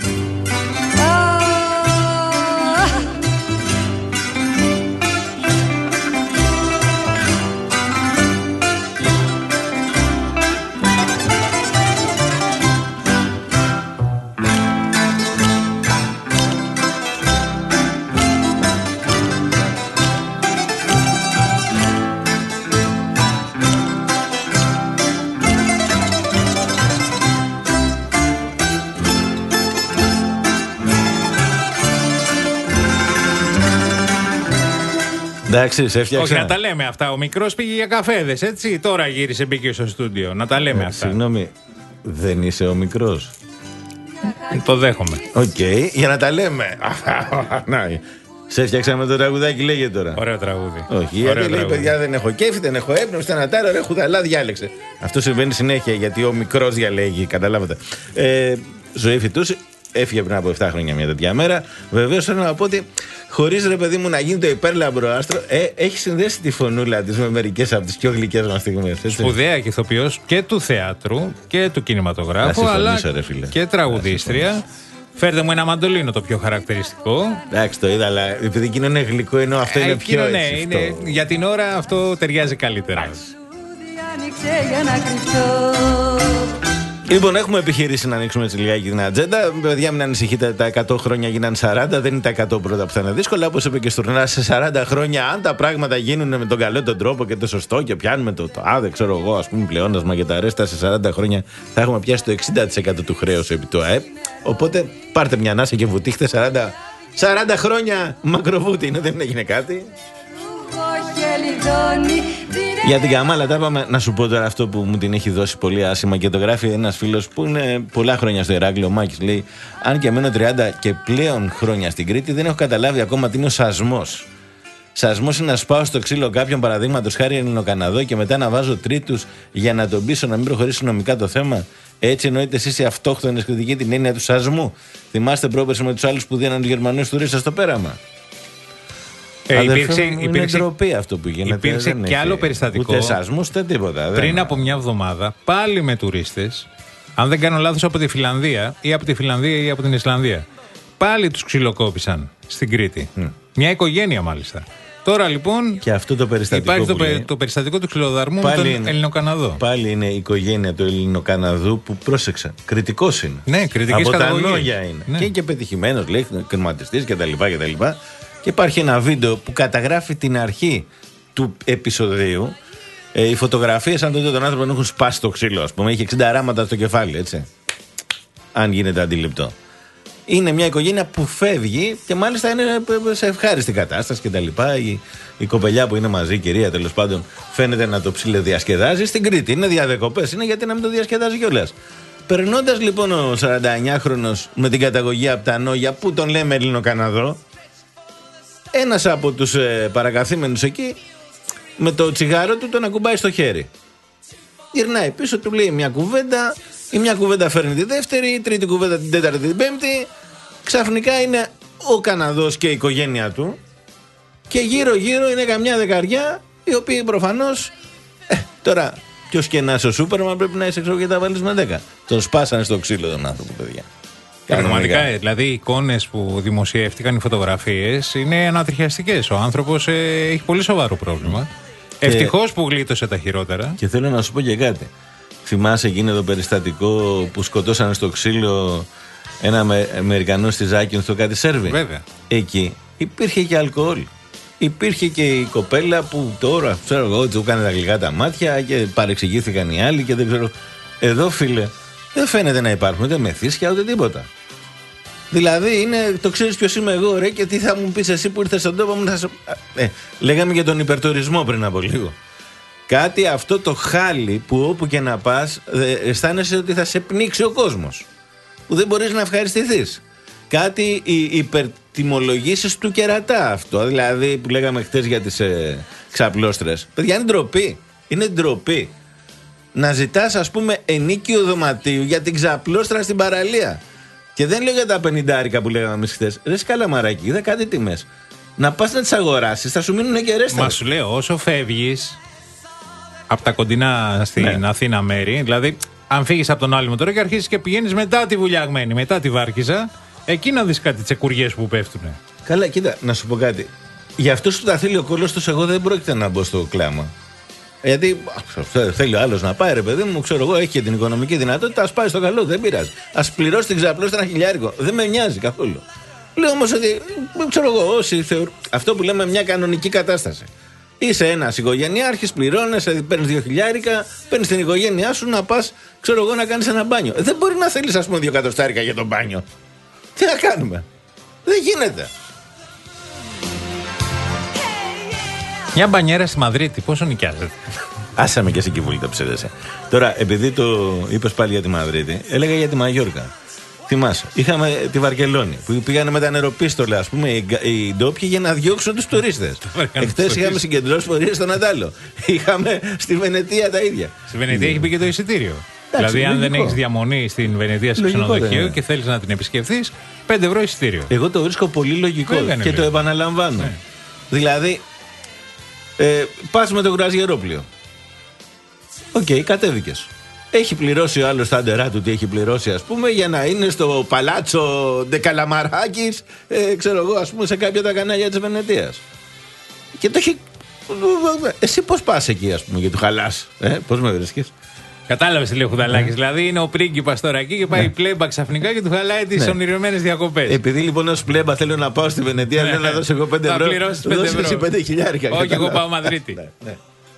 Εντάξει, σε έφτιαξα.
Όχι, να τα λέμε αυτά. Ο μικρός πήγε για καφέδες, έτσι. Τώρα γύρισε, μπήκε στο στούντιο. Να τα λέμε ε, αυτά.
Συγγνώμη, δεν είσαι ο μικρός?
Το δέχομαι.
Οκ, okay, για να τα λέμε. Σε έφτιαξαμε το τραγουδάκι, λέγε τώρα.
Ωραίο τραγούδι.
Όχι, γιατί λέει, παιδιά, δεν έχω κέφι, δεν έχω έμπνευση, στενατάρα, ρε χουδαλά, διάλεξε. Αυτό συμβαίνει συνέχεια γιατί ο μικρός διαλέγει, καταλάβατε. Ε, ζωή φυτούς. Έφυγε πριν από επτά χρόνια μια τέτοια μέρα. Βεβαίως θέλω να πω ότι χωρίς ρε παιδί μου να γίνει το υπέρλαμπρο άστρο, ε, έχει συνδέσει τη φωνούλα της με μερικές από τις πιο γλυκές μας στιγμές.
Σπουδαία και ηθοποιός και του θεάτρου και του κινηματογράφου, αλλά
ρε, φίλε.
Και τραγουδίστρια. Φέρτε μου ένα μαντολίνο το πιο χαρακτηριστικό.
Εντάξει, το είδα, αλλά επειδή εκείνο είναι γλυκό, ενώ αυτό ε, είναι πιο
ναι, έτσι, είναι, για την ώρα αυτό ταιριάζει καλύτερα.
Λοιπόν, έχουμε επιχειρήσει να ανοίξουμε έτσι λιγάκι την ατζέντα. Παιδιά, μην ανησυχείτε, τα εκατό χρόνια γίναν σαράντα, δεν είναι τα εκατό πρώτα που θα είναι δύσκολα. Όπως είπε και Στουρνά, σε σαράντα χρόνια, αν τα πράγματα γίνουν με τον καλό τον τρόπο και το σωστό και πιάνουμε το, το α, δεν ξέρω εγώ, ας πούμε, πλεόνασμα και τα ρέστα, σε σαράντα χρόνια θα έχουμε πιάσει το εξήντα τοις εκατό του χρέους επί του ΑΕΠ. Οπότε πάρτε μια ανάσα και βουτήχτε σαράντα, σαράντα χρόνια μακροβούτι, είναι, δεν έγινε κάτι. Για την Καμάλα τα είπαμε. Να σου πω τώρα αυτό που μου την έχει δώσει πολύ άσχημα και το γράφει ένας φίλος που είναι πολλά χρόνια στο Ηράκλειο, ο Μάκης. Λέει: αν και μένω τριάντα και πλέον χρόνια στην Κρήτη, δεν έχω καταλάβει ακόμα τι είναι ο σασμός. Σασμός είναι να σπάω στο ξύλο κάποιον, παραδείγματος χάρη Ελληνοκαναδό, και μετά να βάζω τρίτους για να τον πείσω να μην προχωρήσει νομικά το θέμα. Έτσι εννοείται εσείς οι αυτόχθονες κριτικοί την έννοια του σασμού? Θυμάστε πρόπερση με τους άλλους που δίναν τους Γερμανούς τουρίστες στο πέραμα?
Ε, υπήρξε,
είναι
υπήρξε,
ντροπή αυτό που γίνεται.
Υπήρξε και άλλο περιστατικό.
Ούτε σασμούς, ούτε τίποτα.
Πριν
δεν...
από μια εβδομάδα, πάλι με τουρίστες, αν δεν κάνω λάθος, από τη Φιλανδία ή από τη Φιλανδία ή από την Ισλανδία. Πάλι τους ξυλοκόπησαν στην Κρήτη. Mm. Μια οικογένεια μάλιστα. Τώρα λοιπόν.
Και αυτό το περιστατικό.
Υπάρχει το,
λέει,
το περιστατικό του ξυλοδαρμού με τον
είναι,
Ελληνοκαναδό.
Πάλι είναι η οικογένεια του Ελληνοκαναδού που πρόσεξα. Κριτικός είναι.
Ναι, κριτικής καταγωγής.
Από τα λόγια είναι.
Ναι.
Και είναι και πετυχημένος, λέει, κριματιστής κτλ. Και υπάρχει ένα βίντεο που καταγράφει την αρχή του επεισοδίου. Ε, οι φωτογραφίες, αν το δείτε τον άνθρωπο, έχουν σπάσει το ξύλο, ας πούμε. Έχει εξήντα ράματα στο κεφάλι, έτσι. Αν γίνεται αντιληπτό. Είναι μια οικογένεια που φεύγει και μάλιστα είναι σε ευχάριστη κατάσταση κτλ. Η, η κοπελιά που είναι μαζί, η κυρία τέλος πάντων, φαίνεται να το ψιλοδιασκεδάζει στην Κρήτη. Είναι διαδεκοπές, είναι γιατί να μην το διασκεδάζει κιόλας. Περνώντας λοιπόν ο σαρανταεννιάχρονος με την καταγωγή από τα Νόγια, που τον λέμε Ελληνοκαναδό, ένας από τους ε, παρακαθήμενους εκεί με το τσιγάρο του τον ακουμπάει στο χέρι. Γυρνάει πίσω, του λέει μια κουβέντα, η μια κουβέντα φέρνει τη δεύτερη, η τρίτη κουβέντα την τέταρτη, την πέμπτη. Ξαφνικά είναι ο Καναδός και η οικογένειά του και γύρω γύρω είναι καμιά δεκαριά, οι οποίοι προφανώς ε, τώρα ποιος και να είσαι ο Σούπερμαν πρέπει να είσαι ξέρω και τα βάλεις με δέκα. Τον σπάσανε στο ξύλο τον άνθρωπο, παιδιά.
Πραγματικά, δηλαδή οι εικόνες που δημοσιεύτηκαν, οι φωτογραφίες, είναι ανατριχιαστικές. Ο άνθρωπος ε, έχει πολύ σοβαρό πρόβλημα. Και... ευτυχώς που γλίτωσε τα χειρότερα.
Και θέλω να σου πω και κάτι. Θυμάσαι εκείνο το περιστατικό που σκοτώσανε στο ξύλο ένα Αμερικανό στη Ζάκυνθο, κάτι Σέρβι?
Βέβαια.
Εκεί υπήρχε και αλκοόλ. Υπήρχε και η κοπέλα που τώρα, ξέρω εγώ, του έκανε τα γλυκά τα μάτια και παρεξηγήθηκαν οι άλλοι και δεν ξέρω. Εδώ, φίλε, δεν φαίνεται να υπάρχουν ούτε μεθύσια ούτε τίποτα. Δηλαδή, είναι, το ξέρεις ποιος είμαι εγώ, ρε, και τι θα μου πεις εσύ που ήρθες στον τόπο μου. Θα σε... ε, λέγαμε για τον υπερτουρισμό πριν από λίγο. Κάτι αυτό το χάλι που όπου και να πας ε, αισθάνεσαι ότι θα σε πνίξει ο κόσμος. Που δεν μπορείς να ευχαριστηθείς. Κάτι οι υπερτιμολογήσεις του κερατά αυτό. Δηλαδή που λέγαμε χτες για τις ε, ξαπλώστρες. Παιδιά, είναι ντροπή. Είναι ντροπή. να ζητάς, ας πούμε, ενίκιο δωματίου για την ξαπλώστρα στην παραλία. Και δεν λέω για τα πενηντάρικα που λέγαμε εμείς χθες. Ρε σκαλαμαράκι, είδα κάτι τιμές. Να πας να τις αγοράσεις, θα σου μείνουν και ρέστα.
Μα σου λέω, όσο φεύγεις από τα κοντινά στην ναι. Αθήνα μέρη, δηλαδή αν φύγεις από τον Άλυμο τώρα και αρχίσεις και πηγαίνεις μετά τη Βουλιαγμένη, μετά τη Βάρκηζα, εκεί να δεις κάτι τσεκουριές που πέφτουνε.
Καλά, κοίτα, να σου πω κάτι. Για αυτούς που τα θέλει ο κόλλος τους, εγώ δεν πρόκειται να μπω στο κλάμα. Γιατί θέλει ο άλλος να πάει, ρε παιδί μου, ξέρω εγώ, έχει και την οικονομική δυνατότητα, ας πάει στο καλό, δεν πειράζει. Ας πληρώσει την ξαπλώστρα ένα χιλιάρικο. Δεν με νοιάζει καθόλου. Λέω όμως ότι, ξέρω εγώ, όσοι θεωρούν αυτό που λέμε μια κανονική κατάσταση. Είσαι ένας οικογενειάρχης, πληρώνεσαι, παίρνεις δύο χιλιάρικα, παίρνεις την οικογένειά σου να πας, ξέρω εγώ, να κάνεις ένα μπάνιο. Δεν μπορεί να θέλεις, ας πούμε, δύο εκατοστάρικα για τον μπάνιο. Τι να κάνουμε. Δεν γίνεται.
Μια μπανιέρα στη Μαδρίτη, πόσο νοικιάζεται?
Άσε με και εσύ κυβούλη τα ψέδεσαι. Τώρα, επειδή το είπες πάλι για τη Μαδρίτη, έλεγα για τη Μαγιόρκα. Θυμάσαι, είχαμε τη Βαρκελόνη που πήγανε με τα νεροπίστολα, ας πούμε, οι ντόπιοι για να διώξουν τους τουρίστες. Εχθές είχαμε συγκεντρώσει πορείες στον Αντάλο. Είχαμε στη Βενετία τα ίδια.
Στη Βενετία έχει μπει και το εισιτήριο. Εντάξει, δηλαδή, αν λογικό. Δεν έχεις διαμονή στην Βενετία σε ξενοδοχείο ναι. και θέλεις να την επισκεφθείς, πέντε ευρώ εισιτήριο.
Εγώ το βρίσκω πολύ λογικό Βέβαια, και ναι, το επαναλαμβάνω. Ναι. Δηλαδή, ε, πας με το κουραζιερόπλιο. Οκ, okay, κατέβηκες. Έχει πληρώσει ο άλλος τα άντερά του τι έχει πληρώσει, ας πούμε, για να είναι στο παλάτσο Ντεκαλαμαράκης, ε, ξέρω εγώ, ας πούμε, σε κάποια τα κανάλια της Βενετίας. Και το έχει. Εσύ πώς πας εκεί, ας πούμε, και του χαλάς, ε, πώς με βρίσκεις?
Κατάλαβες τι λέει ο Χουδαλάκης. Ναι. Δηλαδή είναι ο πρίγκιπας τώρα εκεί και πάει ναι. πλέμπα ξαφνικά και του χαλάει τις ναι. ονειρεμένες διακοπές.
Επειδή λοιπόν ως πλέμπα θέλω να πάω στη Βενετία, ναι. λέω να δώσω εγώ πέντε ευρώ.
Θα πληρώσεις πέντε ευρώ.
πέντε χιλιάρικα.
Όχι, εγώ πάω Μαδρίτη. ναι, ναι.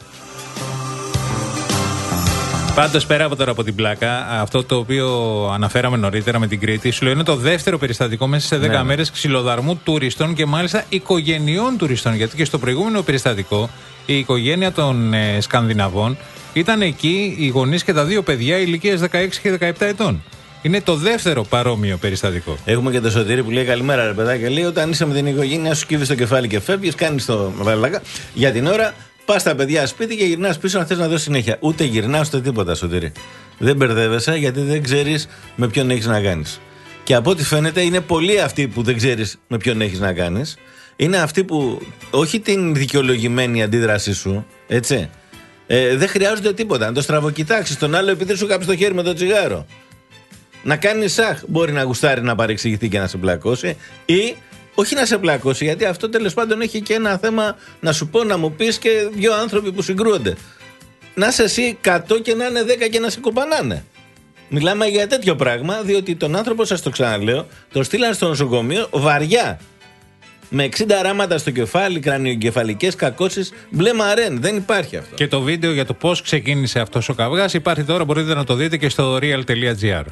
Πάντως, πέρα από τώρα από την πλάκα, αυτό το οποίο αναφέραμε νωρίτερα με την Κρήτη, σου λέω είναι το δεύτερο περιστατικό μέσα σε δέκα ναι. μέρες ξυλοδαρμού τουριστών και μάλιστα οικογενειών τουριστών. Γιατί και στο προηγούμενο περιστατικό η οικογένεια των ε, Σκανδιναβών ήταν εκεί, οι γονείς και τα δύο παιδιά ηλικίας δεκαέξι και δεκαεπτά ετών. Είναι το δεύτερο παρόμοιο περιστατικό. Έχουμε και το Σωτήρη που λέει καλημέρα, ρε παιδάκια. Λέει όταν είσαι με την οικογένεια σου, κύβεις το κεφάλι και φεύγεις, κάνεις το βαλάκα. Για την ώρα. Πας τα παιδιά σπίτι και γυρνάς πίσω να θες να δώσεις συνέχεια. Ούτε γυρνάς ούτε τίποτα, Σωτήρη. Δεν μπερδεύεσαι γιατί δεν ξέρεις με ποιον έχεις να κάνεις. Και από ό,τι φαίνεται είναι πολλοί αυτοί που δεν ξέρεις με ποιον έχεις να κάνεις. Είναι αυτοί που όχι την δικαιολογημένη αντίδρασή σου, έτσι. Ε, δεν χρειάζονται τίποτα. Να το στραβοκοιτάξεις τον άλλο επειδή σου κάψει το χέρι με το τσιγάρο. Να κάνει σαχ. Μπορεί να γουστάρει να παρεξηγηθεί και να σε πλακώσει ή. Όχι να σε πλακώσει, γιατί αυτό τέλος πάντων έχει και ένα θέμα να σου πω, να μου πεις και δύο άνθρωποι που συγκρούονται. Να είσαι εσύ εκατό και να είναι δέκα και να σε κοπανάνε. Μιλάμε για τέτοιο πράγμα, διότι τον άνθρωπο, σας το ξαναλέω, τον στείλαν στο νοσοκομείο βαριά. Με εξήντα ράματα στο κεφάλι, κρανιογκεφαλικές κακώσεις, μπλε μαρέν. Δεν υπάρχει αυτό. Και το βίντεο για το πώς ξεκίνησε αυτός ο καυγάς υπάρχει τώρα, μπορείτε να το δείτε και στο real τελεία gr.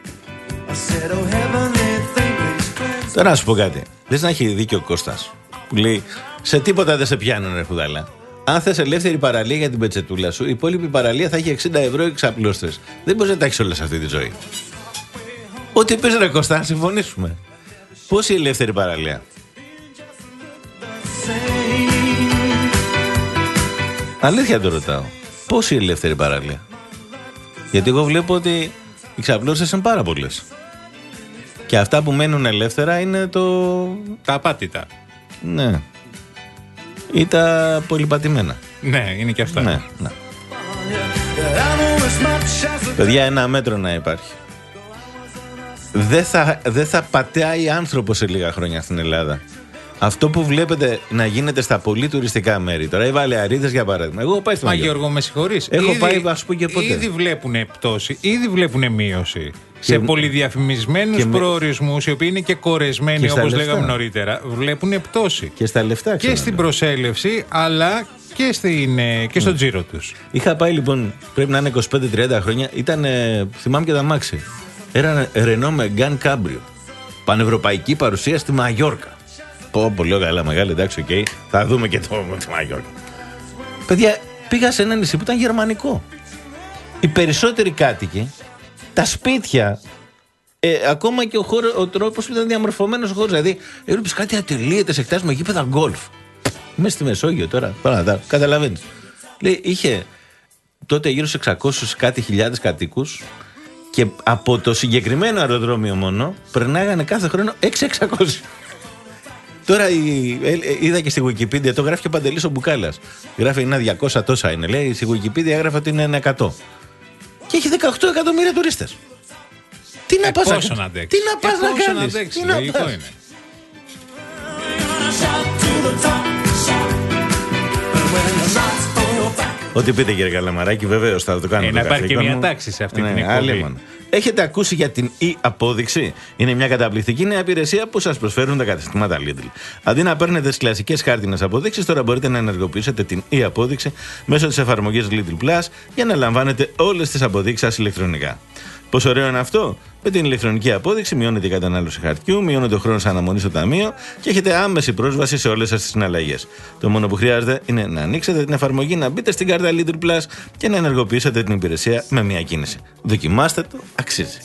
Τώρα να σου πω κάτι. Δες να έχει δίκιο ο Κώστας που λέει σε τίποτα δεν σε πιάνουν, ρε Χουδαλά. Αν θες ελεύθερη παραλία για την πετσετούλα σου, η υπόλοιπη παραλία θα έχει εξήντα ευρώ εξαπλώστες. Δεν μπορείς να τα έχεις όλα σε αυτή τη ζωή. Ό,τι πες, ρε Κώστα, να συμφωνήσουμε. Πώς η ελεύθερη παραλία? Αλήθεια το ρωτάω. Πώς η ελεύθερη παραλία? Γιατί εγώ βλέπω ότι οι ξαπλώστες είναι πάρα πολλές. Και αυτά που μένουν ελεύθερα είναι το...
τα απάτητα.
Ναι. Ή τα πολυπατημένα.
Ναι, είναι και αυτά.
Ναι, ναι. Παιδιά, ένα μέτρο να υπάρχει. Δεν θα, δεν θα πατάει άνθρωπο σε λίγα χρόνια στην Ελλάδα. Αυτό που βλέπετε να γίνεται στα πολύ τουριστικά μέρη. Τώρα οι Βαλεαρίδες για παράδειγμα. Εγώ έχω πάει στο
Μα Γιώργο, με συγχωρείς.
Έχω ήδη, πάει, ας πούμε, και ποτέ.
Ήδη βλέπουν πτώση, ήδη βλέπουν μείωση. Και σε πολυδιαφημισμένους με... προορισμούς, οι οποίοι είναι και κορεσμένοι, όπως λέγαμε νωρίτερα, βλέπουν πτώση.
Και στα λεφτά,
και στην προσέλευση, αλλά και, στην, και στον mm. τζίρο τους.
Είχα πάει λοιπόν, πρέπει να είναι είκοσι πέντε τριάντα χρόνια, ήταν, θυμάμαι και τα μάξι. Era Renault Megane Cabrio. Πανευρωπαϊκή παρουσία στη Μαγιόρκα. Πω, πολύ καλά, μεγάλη, εντάξει, οκ. Okay. Θα δούμε και το τη Μαγιόρκα. Παιδιά, πήγα σε ένα νησί που ήταν γερμανικό. Οι περισσότεροι κάτοικοι, τα σπίτια, ε, ακόμα και ο, χώρο, ο τρόπος που ήταν διαμορφωμένος ο χώρος. Δηλαδή, έβλεπες κάτι ατελείωτες εκτάσεις με γήπεδα γκολφ. Μέσα στη Μεσόγειο τώρα, παρά, καταλαβαίνεις. Λέει, είχε τότε γύρω σε εξακόσιους κάτι χιλιάδες κατοίκους και από το συγκεκριμένο αεροδρόμιο μόνο περνάγανε κάθε χρόνο έξι χιλιάδες εξακόσιοι. Τώρα η, ε, είδα και στη Wikipedia, το γράφει και ο Παντελής ο Μπουκάλας. Γράφει ένα διακόσια τόσα είναι, λέει. Στη Wikipedia έγραφε ότι είναι ένα εκατό. Και έχει δεκαοκτώ εκατομμύρια τουρίστες. Τι να
ε,
πας να,
να, τι
να, πας να κάνεις.
Να αντέξεις,
τι να
λογικό
πας.
Είναι.
Ό,τι πείτε κύριε Καλαμαράκη, βεβαίως θα το κάνουμε.
Ε, να υπάρχει και μια τάξη σε αυτή ναι, την εκπομπή.
Έχετε ακούσει για την e-απόδειξη? Είναι μια καταπληκτική νέα υπηρεσία που σας προσφέρουν τα καταστήματα Lidl. Αντί να παίρνετε τις κλασικές χάρτινες αποδείξεις, τώρα μπορείτε να ενεργοποιήσετε την e-απόδειξη μέσω της εφαρμογής Lidl Plus για να λαμβάνετε όλες τις αποδείξεις σας ηλεκτρονικά. Πόσο ωραίο είναι αυτό? Με την ηλεκτρονική απόδειξη μειώνεται η κατανάλωση χαρτιού, μειώνεται ο χρόνος αναμονής στο ταμείο και έχετε άμεση πρόσβαση σε όλες σας τις συναλλαγές. Το μόνο που χρειάζεται είναι να ανοίξετε την εφαρμογή, να μπείτε στην κάρτα Lidl Plus και να ενεργοποιήσετε την υπηρεσία με μία κίνηση. Δοκιμάστε το, αξίζει.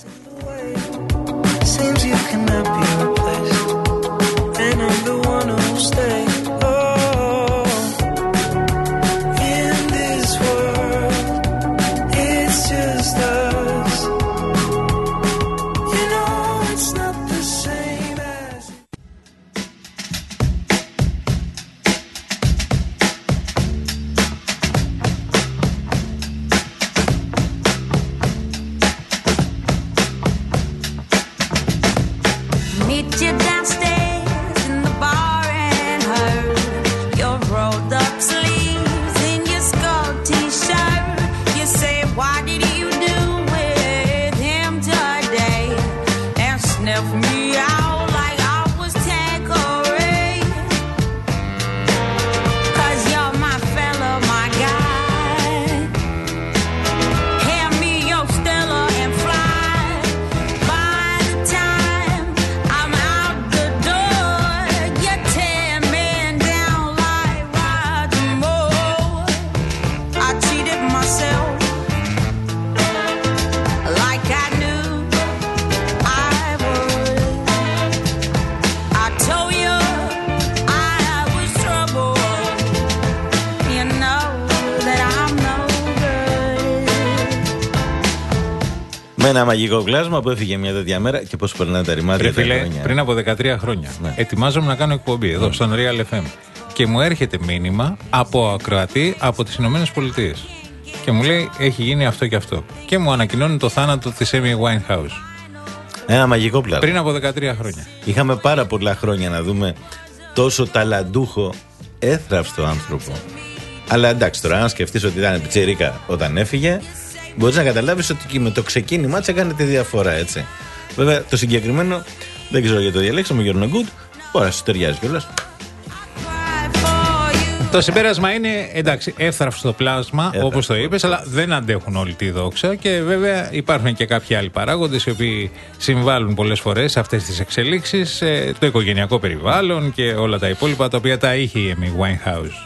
Με ένα μαγικό κλάσμα που έφυγε μια τέτοια μέρα και πώς περνάνε τα ρημάδια.
Φίλε, χρόνια. Πριν από δεκατρία χρόνια ναι. ετοιμάζομαι να κάνω εκπομπή εδώ ναι. στον Real εφ εμ και μου έρχεται μήνυμα από ακροατή από τις Ηνωμένες Πολιτείες και μου λέει έχει γίνει αυτό και αυτό και μου ανακοινώνει το θάνατο της Amy Winehouse.
Ένα μαγικό πλάσμα.
Πριν από δεκατρία χρόνια.
Είχαμε πάρα πολλά χρόνια να δούμε τόσο ταλαντούχο, έθραυστο άνθρωπο. Αλλά εντάξει τώρα, αν σκεφτείς ότι ήταν πιτσιρίκα όταν έφυγε, μπορείς να καταλάβεις ότι και με το ξεκίνημά της έκανε τη διαφορά, έτσι. Βέβαια, το συγκεκριμένο, δεν ξέρω γιατί το διαλέξαμε, You're No Good, μπορεί να σου ταιριάζει κιόλας.
Το συμπέρασμα είναι, εντάξει, εύθραυστο πλάσμα, όπως το είπες, αλλά δεν αντέχουν όλη τη δόξα και βέβαια υπάρχουν και κάποιοι άλλοι παράγοντες οι οποίοι συμβάλλουν πολλές φορές σε αυτές τις εξελίξεις, το οικογενειακό περιβάλλον και όλα τα υπόλοιπα τα οποία τα είχε η Amy Winehouse.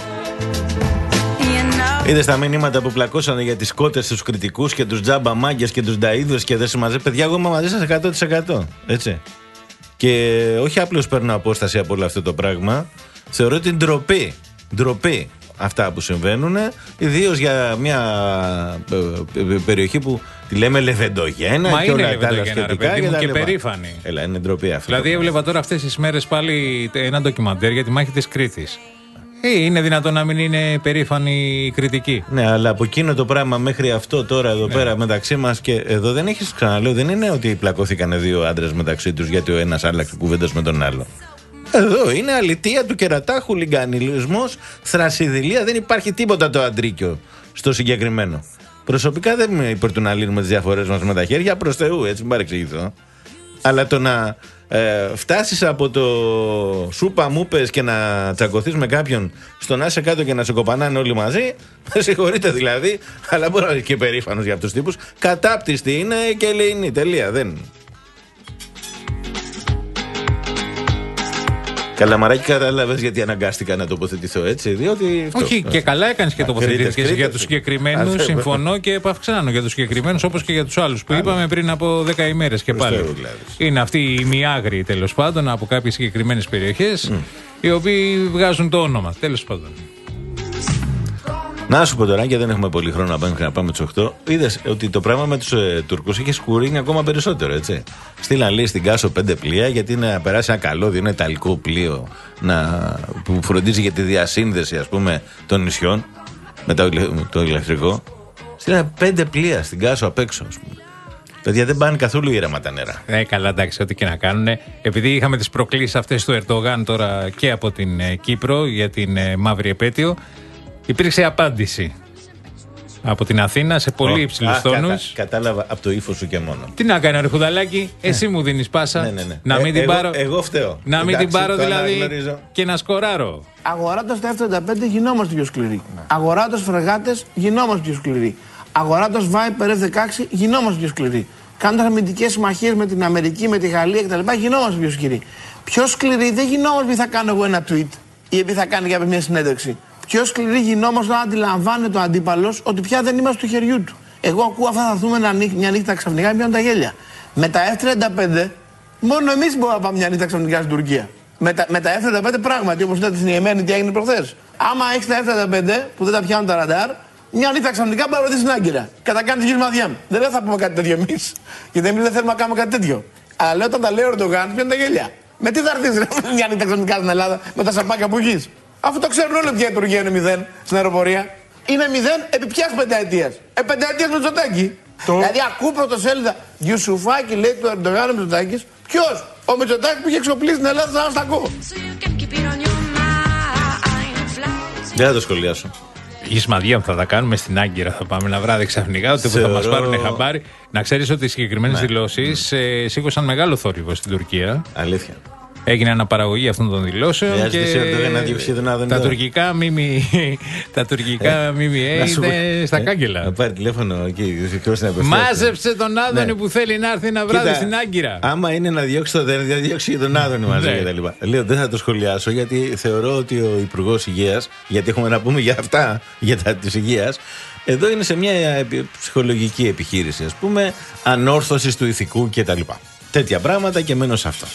Είδες τα μηνύματα που πλακώσανε για τις κότες, τους κριτικούς και τους τζάμπα μάγκες και τους νταΐδους και δεν συμμαζεύει. Παιδιά, εγώ είμαι μαζί σας εκατό τοις εκατό. Έτσι. Και όχι απλώς παίρνω απόσταση από όλο αυτό το πράγμα. Θεωρώ την ντροπή. Ντροπή αυτά που συμβαίνουν, ιδίως για μια περιοχή που τη λέμε Λεβεντογένα.
Μα
και
είναι
όλα τα άλλα σχετικά
και, και περήφανη.
Έλα, είναι ντροπή αυτό.
Δηλαδή, έβλεπα τώρα αυτές τις μέρες πάλι ένα ντοκιμαντέρ για τη μάχη της Κρήτης. Είναι δυνατόν να μην είναι περήφανη η κριτική.
Ναι, αλλά από εκείνο το πράγμα μέχρι αυτό τώρα εδώ ναι. πέρα μεταξύ μας και εδώ δεν έχεις, ξαναλέω, δεν είναι ότι πλακώθηκαν δύο άντρες μεταξύ τους γιατί ο ένας άλλαξε κουβέντας με τον άλλο. Εδώ είναι αλητεία του κερατά, χουλιγκανιλισμός, θρασιδηλία, δεν υπάρχει τίποτα το αντρίκιο στο συγκεκριμένο. Προσωπικά δεν είμαι υπέρ του να λύνουμε τις διαφορές μας με τα χέρια, προς Θεού, έτσι μην παρεξηγηθώ. Αλλά το να ε, φτάσεις από το σούπα μου πες και να τσακωθείς με κάποιον στο να είσαι κάτω και να σε κοπανάνε όλοι μαζί, με συγχωρείτε δηλαδή, αλλά μπορεί να είσαι και περήφανος για αυτούς τους τύπους. Κατάπτυστη είναι και ελεηνή, τελεία, δεν. Καλαμαράκι, κατάλαβες γιατί αναγκάστηκα να τοποθετηθώ έτσι, διότι.
Όχι, και καλά έκανες και τοποθετήθηκες για τους συγκεκριμένους. Συμφωνώ και επαυξάνω για τους συγκεκριμένους όπως και για τους άλλους που είπαμε πριν από δέκα ημέρες και πάλι. Είναι αυτοί οι μοιάγροι τέλος πάντων από κάποιες συγκεκριμένες περιοχές, οι οποίοι βγάζουν το όνομα τέλος πάντων.
Να σου πω τώρα, και δεν έχουμε πολύ χρόνο να πάμε, να πάμε τους οκτώ. Είδες ότι το πράγμα με τους ε, Τούρκους είχε σκουρίνει ακόμα περισσότερο, έτσι. Στείλαν λέει στην Κάσο πέντε πλοία, γιατί είναι να περάσει ένα καλώδιο, ένα ιταλικό πλοίο να, που φροντίζει για τη διασύνδεση, ας πούμε, των νησιών με το, το ηλεκτρικό. Στείλαν πέντε πλοία στην Κάσο απ' έξω, ας πούμε. Παιδιά, δεν πάνε καθόλου ήρεμα τα νερά.
Ε, καλά, εντάξει, ό,τι και να κάνουν. Επειδή είχαμε τις προκλήσεις αυτές του Ερντογάν τώρα και από την ε, Κύπρο για την ε, μαύρη επέτειο, υπήρξε απάντηση από την Αθήνα σε πολύ oh, υψηλούς τόνους.
Κατα, κατάλαβα από το ύφος σου και μόνο.
Τι να κάνω, ρε Χουδαλάκη, εσύ μου δίνεις πάσα.
Ναι, ναι, ναι.
Να μην
ε,
την
εγώ,
πάρω.
Εγώ φταίω.
Να μην
Εντάξει,
την πάρω δηλαδή
αναγνωρίζω.
Και να σκοράρω.
Αγοράτος τα εφ τριάντα πέντε γινόμαστε πιο σκληροί. Ναι. Αγοράτος φρεγάτες γινόμαστε πιο σκληροί. Αγοράτος Viper εφ δεκαέξι γινόμαστε πιο σκληροί. Κάνοντας αμυντικές συμμαχίες με την Αμερική, με τη Γαλλία κτλ. Γινόμαστε πιο σκληροί. Πιο σκληροί δεν γινόμαστε επειδή θα κάνω εγώ ένα tweet ή επειδή θα κάνει κάποια μια συνέντευξη. Πιο σκληροί γινόμαστε όταν αντιλαμβάνεται ο αντίπαλος ότι πια δεν είμαστε του χεριού του. Εγώ ακούω αυτά, θα δούμε μια νύχτα ξαφνικά και πιάνουν τα γέλια. Με τα εφ τριάντα πέντε, μόνο εμείς μπορούμε να πάμε μια νύχτα ξαφνικά στην Τουρκία. Με τα, με τα εφ τριάντα πέντε πράγματι, όπως είδατε στην Ιεμένη τι έγινε προχθές. Άμα έχεις τα εφ τριάντα πέντε που δεν τα πιάνουν τα ραντάρ, μια νύχτα ξαφνικά μπορεί να βρεθεί στην Άγκυρα. Κατακάνει γύρω μαδιά μου. Δεν θα πούμε κάτι τέτοιο εμείς. Γιατί εμείς δεν θέλουμε να κάνουμε κάτι τέτοιο. Αλλά λέω όταν τα λέει ο Ερντογάν, πιάνουν τα γέλια. Με τι θα έρθεις μια νύχτα ξαφνικά στην Ελλάδα με τα σαπάκια που έχεις. Αφού το ξέρουν όλοι πια η Τουρκία είναι μηδέν στην αεροπορία. Είναι μηδέν επί ποιας πενταετίας. Ε, πενταετίας με Μητσοτάκη. Το... Δηλαδή ακούω πρωτοσέλιδα Γιουσουφάκη λέει του Ερντογάν ο Μητσοτάκης. Ποιος? Ο Μητσοτάκης που είχε εξοπλίσει την Ελλάδα σαν αστακό.
Δεν θα το σχολιάσω.
Η Σμαδιά που θα τα κάνουμε στην Άγκυρα, θα πάμε ένα βράδυ ξαφνικά, ότι Θεωρώ... θα μας πάρουν χαμπάρι. Να ξέρεις ότι οι συγκεκριμένες ναι. δηλώσεις ε, σήκωσαν μεγάλο θόρυβο στην Τουρκία.
Αλήθεια.
Έγινε αναπαραγωγή αυτών των δηλώσεων και τα τουρκικά μίμη τα τουρκικά μίμη είναι στα κάγκελα.
Να πάρει τηλέφωνο εκεί.
Μάζεψε τον Άδωνη που θέλει να έρθει ένα βράδυ στην Άγκυρα.
Άμα είναι να διώξει το δεν, θα διώξει τον Άδωνη μαζί κτλ. Λέω δεν θα το σχολιάσω γιατί θεωρώ ότι ο Υπουργός Υγείας, γιατί έχουμε να πούμε για αυτά, για τα της υγείας, εδώ είναι σε μια ψυχολογική επιχείρηση, ας πούμε, ανόρθωσης του ηθικού κτλ. Τέτοια πράγματα και μένω σε αυτό.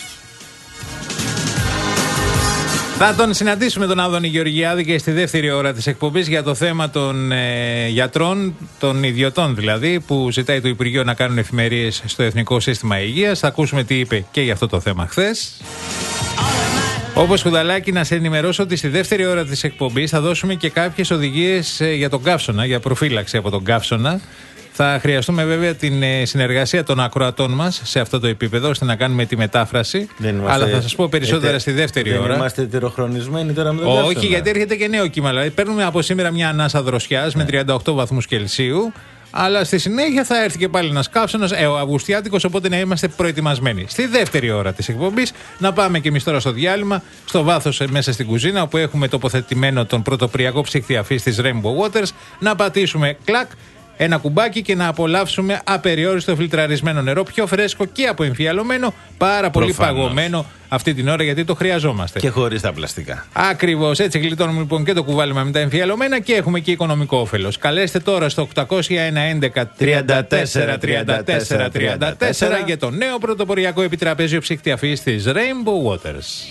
Θα τον συναντήσουμε τον Άδωνη Γεωργιάδη και στη δεύτερη ώρα της εκπομπής για το θέμα των ε, γιατρών, των ιδιωτών δηλαδή, που ζητάει το Υπουργείο να κάνουν εφημερίες στο Εθνικό Σύστημα Υγείας. Θα ακούσουμε τι είπε και για αυτό το θέμα χθες. Όπως Χουδαλάκη, να σε ενημερώσω ότι στη δεύτερη ώρα της εκπομπής θα δώσουμε και κάποιες οδηγίες ε, για τον καύσωνα, για προφύλαξη από τον καύσωνα. Θα χρειαστούμε βέβαια την συνεργασία των ακροατών μας σε αυτό το επίπεδο ώστε να κάνουμε τη μετάφραση. Είμαστε... Αλλά θα σας πω περισσότερα ετε... στη δεύτερη
δεν
ώρα.
Δεν είμαστε ετεροχρονισμένοι τώρα με τον καύσωνα.
Όχι, γιατί έρχεται και νέο κύμα. Δηλαδή, παίρνουμε από σήμερα μια ανάσα δροσιάς ναι. με τριάντα οκτώ βαθμούς Κελσίου. Αλλά στη συνέχεια θα έρθει και πάλι ένας καύσωνας, ε, ο Αυγουστιάτικος, οπότε να είμαστε προετοιμασμένοι. Στη δεύτερη ώρα της εκπομπής να πάμε και εμείς τώρα στο διάλειμμα, στο βάθος μέσα στην κουζίνα, όπου έχουμε τοποθετημένο τον πρωτοπριακό ψύχτη αφής της Rainbow Waters, να πατήσουμε κλακ. Ένα κουμπάκι και να απολαύσουμε απεριόριστο φιλτραρισμένο νερό, πιο φρέσκο και αποεμφιαλωμένο, πάρα πολύ Προφανώς. παγωμένο αυτή την ώρα γιατί το χρειαζόμαστε.
Και χωρίς τα πλαστικά.
Ακριβώς, έτσι γλιτώνουμε λοιπόν και το κουβάλιμα με τα εμφιαλωμένα και έχουμε και οικονομικό όφελος. Καλέστε τώρα στο οκτώ ένα ένα τριάντα τέσσερα τριάντα τέσσερα τριάντα τέσσερα για το νέο πρωτοποριακό επιτραπέζιο ψύχτη αφής της Rainbow Waters.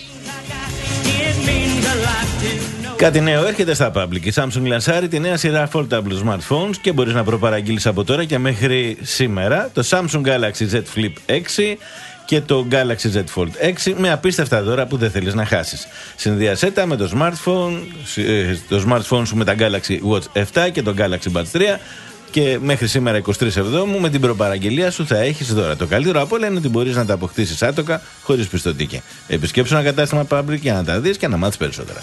Κάτι νέο έρχεται στα Public. Η Samsung λανσάρει τη νέα σειρά foldable smartphones και μπορείς να προπαραγγείλεις από τώρα και μέχρι σήμερα το Samsung Galaxy Z Flip έξι και το Galaxy Z Fold έξι με απίστευτα δώρα που δεν θέλεις να χάσεις. Συνδυασέ τα με το smartphone, το smartphone σου με τα Galaxy Watch επτά και το Galaxy Buds τρία και μέχρι σήμερα εικοστή τρίτη Εβδόμου με την προπαραγγελία σου θα έχεις δώρα. Το καλύτερο από όλα είναι ότι μπορείς να τα αποκτήσεις άτοκα χωρίς πιστωτική. Επισκέψου ένα κατάστημα Public για να τα δεις και να μάθεις περισσότερα.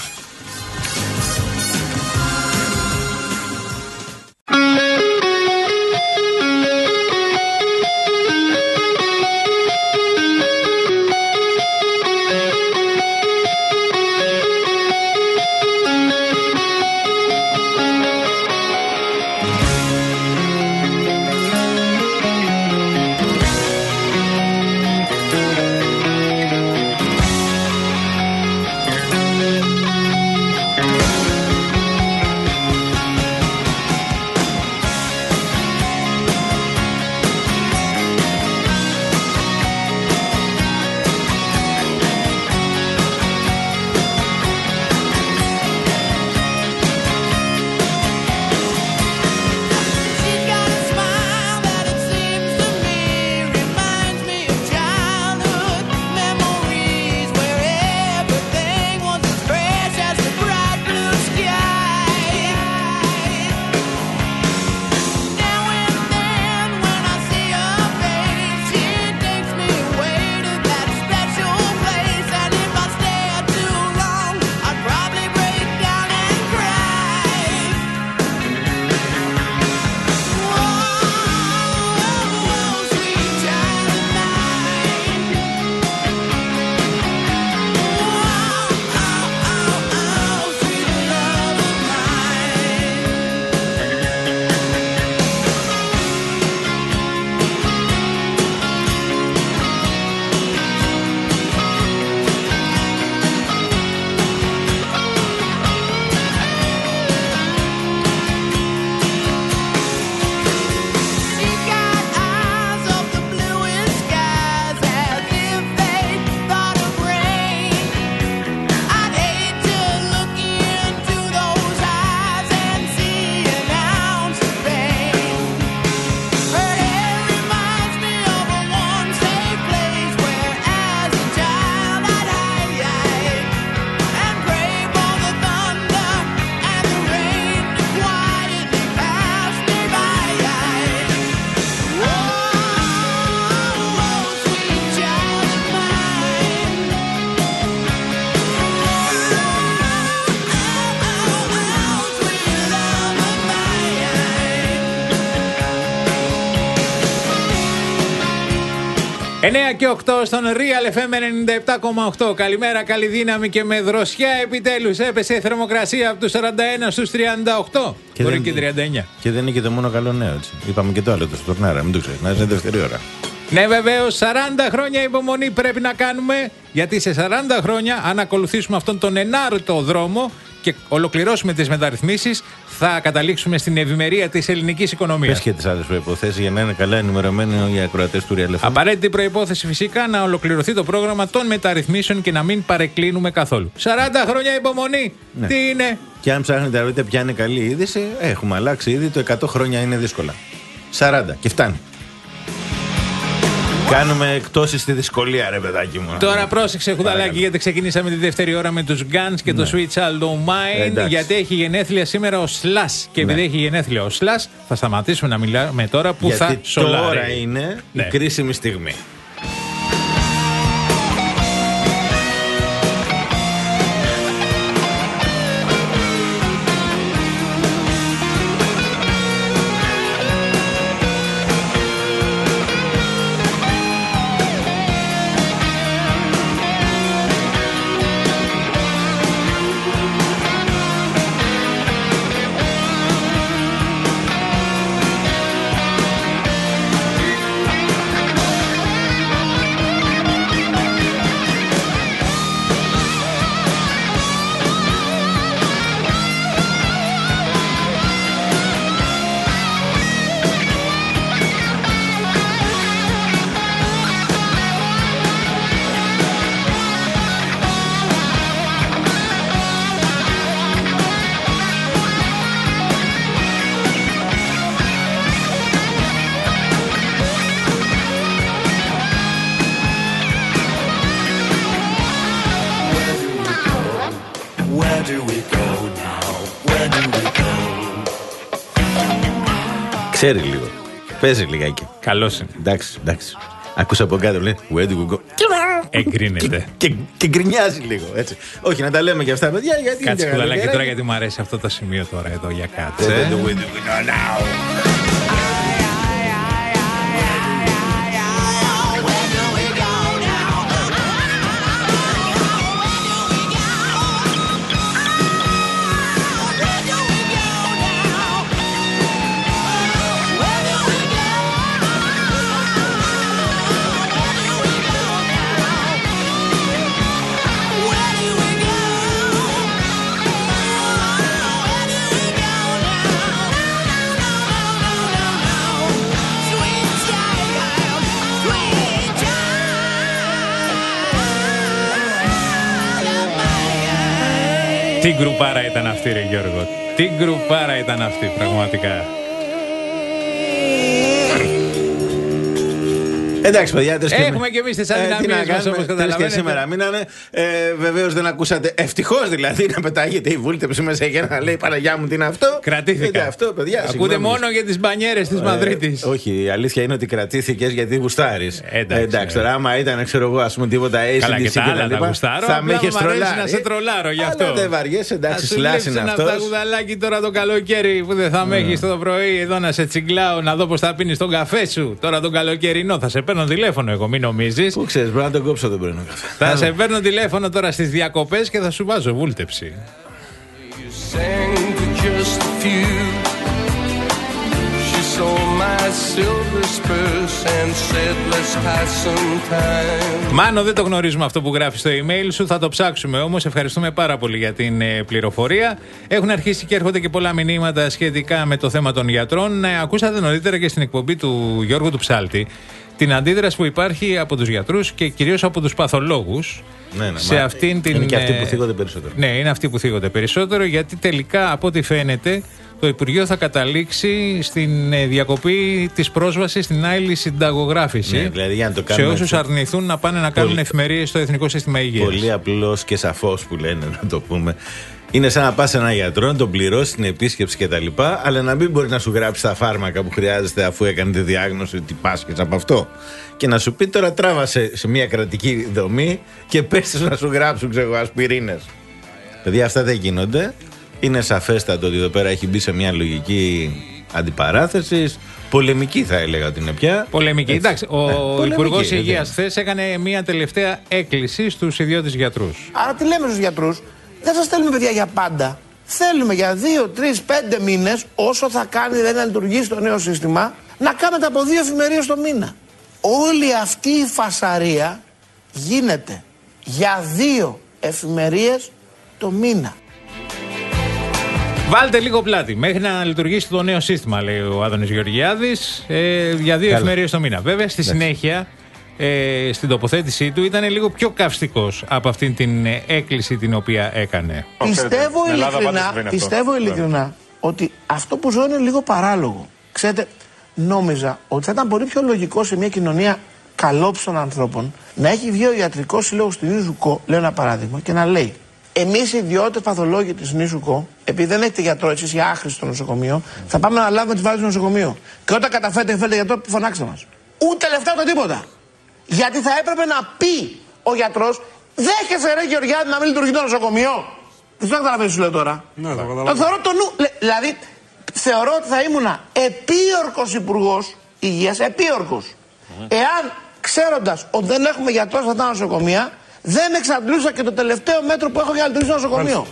εννέα και οκτώ στον Real εφ εμ ενενήντα επτά κόμμα οκτώ. Καλημέρα, καλή δύναμη και με δροσιά επιτέλους. Έπεσε η θερμοκρασία από τους σαράντα ένα στους τριάντα οκτώ.
Και
μπορεί
δεν,
και τριάντα εννέα.
Και δεν είναι και το μόνο καλό νέο, έτσι. Είπαμε και το άλλο, το στορνάρα, μην το ξέρεις. Να είναι δεύτερη ώρα.
Ναι, βεβαίως, σαράντα χρόνια υπομονή πρέπει να κάνουμε, γιατί σε σαράντα χρόνια, αν ακολουθήσουμε αυτόν τον ενάρετο δρόμο και ολοκληρώσουμε τις μεταρρυθμίσεις, θα καταλήξουμε στην ευημερία της ελληνικής οικονομίας.
Πες και τις άλλες προϋποθέσεις για να είναι καλά ενημερωμένοι οι ακροατές του Real εφ εμ.
Απαραίτητη προϋπόθεση φυσικά να ολοκληρωθεί το πρόγραμμα των μεταρρυθμίσεων και να μην παρεκκλίνουμε καθόλου. σαράντα χρόνια υπομονή!
Ναι.
Τι είναι?
Και αν ψάχνετε να βρείτε ποια είναι καλή είδηση, έχουμε αλλάξει ήδη. Το εκατό χρόνια είναι δύσκολα. σαράντα και φτάνει. Κάνουμε εκτόσεις στη δυσκολία, ρε παιδάκι μου.
Τώρα πρόσεξε, Χουδαλάκη, γιατί ξεκινήσαμε τη δεύτερη ώρα με τους Guns και ναι. το Sweet Child O' Mine. Εντάξει. Γιατί έχει γενέθλια σήμερα ο Slash. Και επειδή ναι. έχει γενέθλια ο Slash, θα σταματήσουμε να μιλάμε τώρα που
γιατί
θα σολάρει.
Τώρα είναι ναι. η κρίσιμη στιγμή. Ξέρει λίγο. Παίζει λιγάκι.
Καλώς είναι.
Εντάξει, εντάξει. Ακούσα από κάτω, λέει Where do we go?
Εγκρίνεται.
Και, και, και γκρινιάζει λίγο, έτσι. Όχι, να τα λέμε και αυτά, παιδιά. Γιατί
κάτσε Κουδαλάκη τώρα, γιατί μου αρέσει αυτό το σημείο τώρα εδώ για κάτσε.
Where do we go now?
Τι γκρουπάρα ήταν αυτή, ρε Γιώργο. Τι γκρουπάρα ήταν αυτή, πραγματικά.
Εντάξει, παιδιά, τρεις
έχουμε και εμείς τις αδυναμίες μας, όπως καταλαβαίνετε.
Και σήμερα μείνανε. Ε, Βεβαίως δεν ακούσατε, ευτυχώς δηλαδή, να πετάγεται η βούλτεψη μέσα και να λέει Παναγιά μου τι είναι αυτό.
Κρατήθηκα.
Αυτό, παιδιά,
ακούτε
συγγνώμη.
μόνο για τις μπανιέρες της Μαδρίτης.
Ε, όχι, η αλήθεια είναι ότι κρατήθηκες γιατί γουστάρεις.
Εντάξει,
ε, εντάξει τώρα, άμα ήταν, ξέρω εγώ, ας πούμε τίποτα έι σι ντι σι και τα λοιπά, θα με είχες τρολάρει.
Να σε τρολάρω γι' αυτό.
Αλλά δεν βαριέσαι, εντάξει, σλάς είναι αυτός.
Αυτά Κουδαλάκι τώρα το καλοκαίρι που δεν θα με έχεις το πρωί εδώ να σε τσιγκλάω, να δω πώς θα πίνεις τον καφέ σου. Τώρα τον καλοκαιρινό θα σε παίρνω τηλέφωνο εγώ. Μην νομίζεις.
Πού ξέρεις, μπορεί να τον κόψω τον πρωινό καφέ.
Θα σε παίρνω τηλέφωνο τώρα στις διακοπές και θα σου βάζω βούλτεψη. Μάνο, δεν το γνωρίζουμε αυτό που γράφει στο email σου, θα το ψάξουμε όμως. Ευχαριστούμε πάρα πολύ για την ε, πληροφορία. Έχουν αρχίσει και έρχονται και πολλά μηνύματα σχετικά με το θέμα των γιατρών. Ε, ακούσατε νωρίτερα και στην εκπομπή του Γιώργου του Ψάλτη την αντίδραση που υπάρχει από τους γιατρούς και κυρίως από τους παθολόγους.
Ναι, ναι,
σε αυτήν την,
είναι και αυτοί που θίγονται περισσότερο.
Ναι, είναι αυτοί που θίγονται περισσότερο, γιατί τελικά από ό,τι φαίνεται το Υπουργείο θα καταλήξει στην διακοπή της πρόσβασης στην άειλη συνταγογράφηση.
Ναι, δηλαδή για να το
σε όσους
έτσι
αρνηθούν να πάνε να κάνουν
πολύ
εφημερίες στο Εθνικό Σύστημα Υγείας.
Πολύ απλώς και σαφώς που λένε, να το πούμε. Είναι σαν να πας σε έναν γιατρό, να τον πληρώσει την επίσκεψη κτλ. Αλλά να μην μπορεί να σου γράψει τα φάρμακα που χρειάζεται αφού έκανε τη διάγνωση ότι πάσχεις από αυτό. Και να σου πει τώρα τράβασε σε μια κρατική δομή και πες να σου γράψουν ξέρω ασπιρίνες. Παιδιά, αυτά δεν γίνονται. Είναι σαφέστατο ότι εδώ πέρα έχει μπει σε μια λογική αντιπαράθεσης. Πολεμική θα έλεγα ότι είναι πια.
Πολεμική.
Έτσι.
Εντάξει, ο
ε,
Υπουργός Υγείας χθες έκανε μια τελευταία έκκληση στους ιδιώτες γιατρούς.
Άρα τι λέμε στους γιατρούς, δεν σας θέλουμε παιδιά για πάντα. Θέλουμε για δύο, τρεις, πέντε μήνες, όσο θα κάνει δηλαδή, να λειτουργήσει το νέο σύστημα, να κάνετε από δύο εφημερίες το μήνα. Όλη αυτή η φασαρία γίνεται για δύο εφημερίες το μήνα.
Βάλτε λίγο πλάτη μέχρι να λειτουργήσει το νέο σύστημα, λέει ο Άδωνης Γεωργιάδης, ε, για δύο εφημερίες το μήνα. Βέβαια, στη συνέχεια, ε, στην τοποθέτησή του ήταν λίγο πιο καυστικός από αυτήν την έκκληση την οποία έκανε.
Πιστεύω ειλικρινά, πιστεύω ειλικρινά ότι αυτό που ζω είναι λίγο παράλογο. Ξέρετε, νόμιζα ότι θα ήταν πολύ πιο λογικό σε μια κοινωνία καλόψων ανθρώπων να έχει βγει ο Ιατρικός Σύλλογος του Νησουκό, λέω ένα παράδειγμα, και να λέει: εμείς οι ιδιώτες παθολόγοι της Νησουκό, επειδή δεν έχετε γιατρό, εσείς οι άχρηστοι στο νοσοκομείο, θα πάμε να λάβουμε τις βάσεις στο νοσοκομείο. Και όταν καταφέρετε και φέρετε γιατρό, φωνάξτε μας. Ούτε λεφτά ούτε τίποτα. Γιατί θα έπρεπε να πει ο γιατρός: δέχεσαι ρε Γεωργιάδη να μην λειτουργεί το νοσοκομείο. Δεν το καταλαβαίνεις, σου λέω τώρα. Ναι, το καταλαβαίνω. Θεωρώ το νου. Δηλαδή, θεωρώ ότι θα ήμουνα επίορκος υπουργός υγείας, επίορκος. Mm. Εάν ξέροντας ότι δεν έχουμε γιατρό σε αυτά τα νοσοκομεία, δεν εξαντλούσα και το τελευταίο μέτρο που έχω για να λειτουργήσει το νοσοκομείο.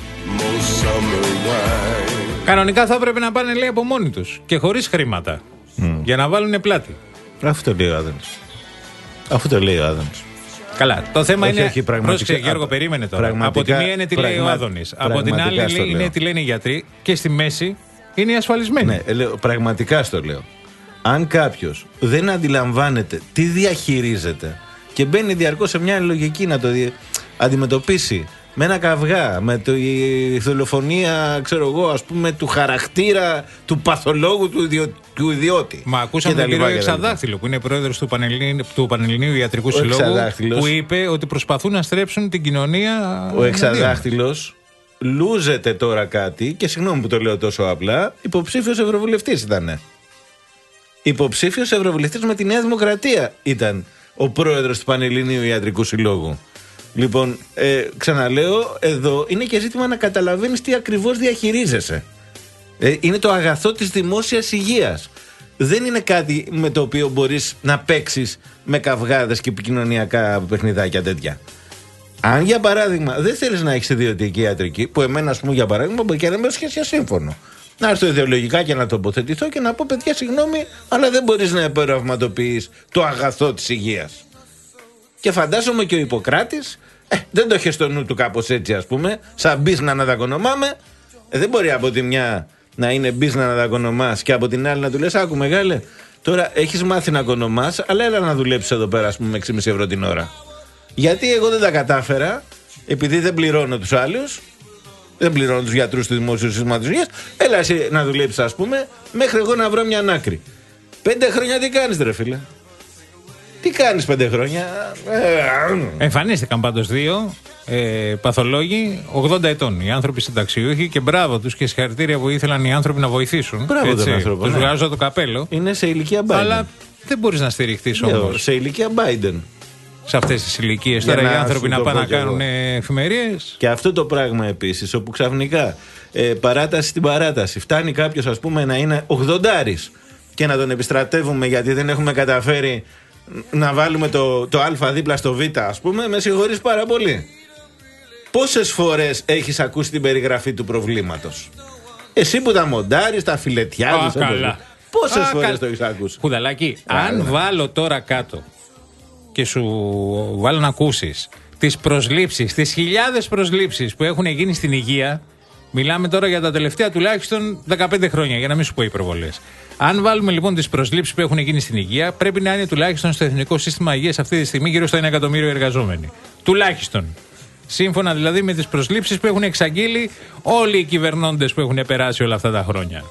Κανονικά θα έπρεπε να πάνε, λέει, από μόνοι τους και χωρίς χρήματα. Mm. Για να βάλουν πλάτη.
Αυτό το λέει ο Άδωνης. Αυτό το λέει ο Άδωνης.
Καλά. Το θέμα
όχι,
είναι.
όχι,
Πρόσεξε, Γιώργο, περίμενε τώρα. Από τη μία είναι τι λέει ο Άδωνης. Από την άλλη είναι τι λένε οι γιατροί. Και στη μέση είναι οι ασφαλισμένοι.
Ναι, λέω, πραγματικά στο λέω. Αν κάποιος δεν αντιλαμβάνεται τι διαχειρίζεται και μπαίνει διαρκώς σε μια λογική να το δι... αντιμετωπίσει με ένα καυγά, με τη δολοφονία, ξέρω εγώ, ας πούμε, του χαρακτήρα του παθολόγου του, ιδιο... του ιδιώτη.
Μα ακούσαμε τον κύριο Εξαδάχτυλο, που είναι πρόεδρος του, Πανελλην... του Πανελληνίου Ιατρικού Συλλόγου, που είπε ότι προσπαθούν να στρέψουν την κοινωνία.
Ο Εξαδάχτυλος λούζεται τώρα κάτι, και συγγνώμη που το λέω τόσο απλά, υποψήφιος ευρωβουλευτής ήτανε. Υποψήφιος ευρωβουλευτής με τη Νέα Δημοκρατία ήταν ο πρόεδρος του Πανελληνίου Ιατρικού Συλλόγου. Λοιπόν, ε, ξαναλέω, εδώ είναι και ζήτημα να καταλαβαίνεις τι ακριβώς διαχειρίζεσαι. Ε, είναι το αγαθό της δημόσιας υγείας. Δεν είναι κάτι με το οποίο μπορείς να παίξεις με καυγάδες και επικοινωνιακά παιχνιδάκια τέτοια. Αν για παράδειγμα δεν θέλεις να έχεις ιδιωτική ιατρική, που εμένα, ας πούμε, για παράδειγμα, μπορεί και να είμαι σχέση σύμφωνο. Να έρθω ιδεολογικά και να τοποθετηθώ και να πω: παιδιά, συγγνώμη, αλλά δεν μπορείς να επεραυματοποιείς το αγαθό της υγείας. Και φαντάζομαι και ο Ιπποκράτης ε, δεν το είχε στο νου του κάπως έτσι, ας πούμε, σαν μπίσνα να δακονομάμε. Ε, δεν μπορεί από τη μια να είναι μπίσνα να δακονομάς και από την άλλη να του λες: άκου μεγάλε, τώρα έχεις μάθει να κονομάς, αλλά έλα να δουλέψεις εδώ πέρα, ας πούμε, με έξι κόμμα πέντε ευρώ την ώρα. Γιατί εγώ δεν τα κατάφερα, επειδή δεν πληρώνω τους άλλους. Δεν πληρώνω τους γιατρούς του Δημόσιου Συστήματος Υγείας. Έλα εσύ να δουλέψεις, ας πούμε, μέχρι εγώ να βρω μια άκρη. Πέντε χρόνια τι κάνεις, ρε φίλε? Τι κάνεις πέντε χρόνια?
Εμφανίστηκαν πάντως δύο ε, παθολόγοι ογδόντα ετών. Οι άνθρωποι συνταξιούχοι, και μπράβο τους και συγχαρητήρια που ήθελαν οι άνθρωποι να βοηθήσουν.
Μπράβο τον άνθρωπο.
Τους
ναι.
βγάζω το καπέλο.
Είναι σε ηλικία Biden.
Αλλά δεν μπορείς να στηριχτείς όμως.
Σε ηλικία Biden.
Σε αυτές τις ηλικίες τώρα οι άνθρωποι να πάνε να κάνουν εφημερίες.
Και αυτό το πράγμα επίσης, όπου ξαφνικά ε, παράταση στην παράταση φτάνει κάποιος, ας πούμε, να είναι ογδοντάρης και να τον επιστρατεύουμε γιατί δεν έχουμε καταφέρει να βάλουμε το, το α δίπλα στο β, ας πούμε, με συγχωρείς πάρα πολύ. Πόσες φορές έχεις ακούσει την περιγραφή του προβλήματος? Εσύ που τα μοντάρεις, τα φιλετιάζεις. Πόσες φορές το έχεις ακούσει?
Κουδαλάκι, αν βάλω τώρα κάτω και σου βάλω να ακούσεις τις προσλήψεις, τις χιλιάδες προσλήψεις που έχουν γίνει στην υγεία, μιλάμε τώρα για τα τελευταία τουλάχιστον δεκαπέντε χρόνια, για να μην σου πω υπερβολές. Αν βάλουμε λοιπόν τις προσλήψεις που έχουν γίνει στην υγεία, πρέπει να είναι τουλάχιστον στο Εθνικό Σύστημα Υγείας αυτή τη στιγμή γύρω στο ένα εκατομμύριο εργαζόμενοι. Τουλάχιστον. Σύμφωνα δηλαδή με τις προσλήψεις που έχουν εξαγγείλει όλοι οι κυβερνώντες που έχουν περάσει όλα αυτά τα χρόνια.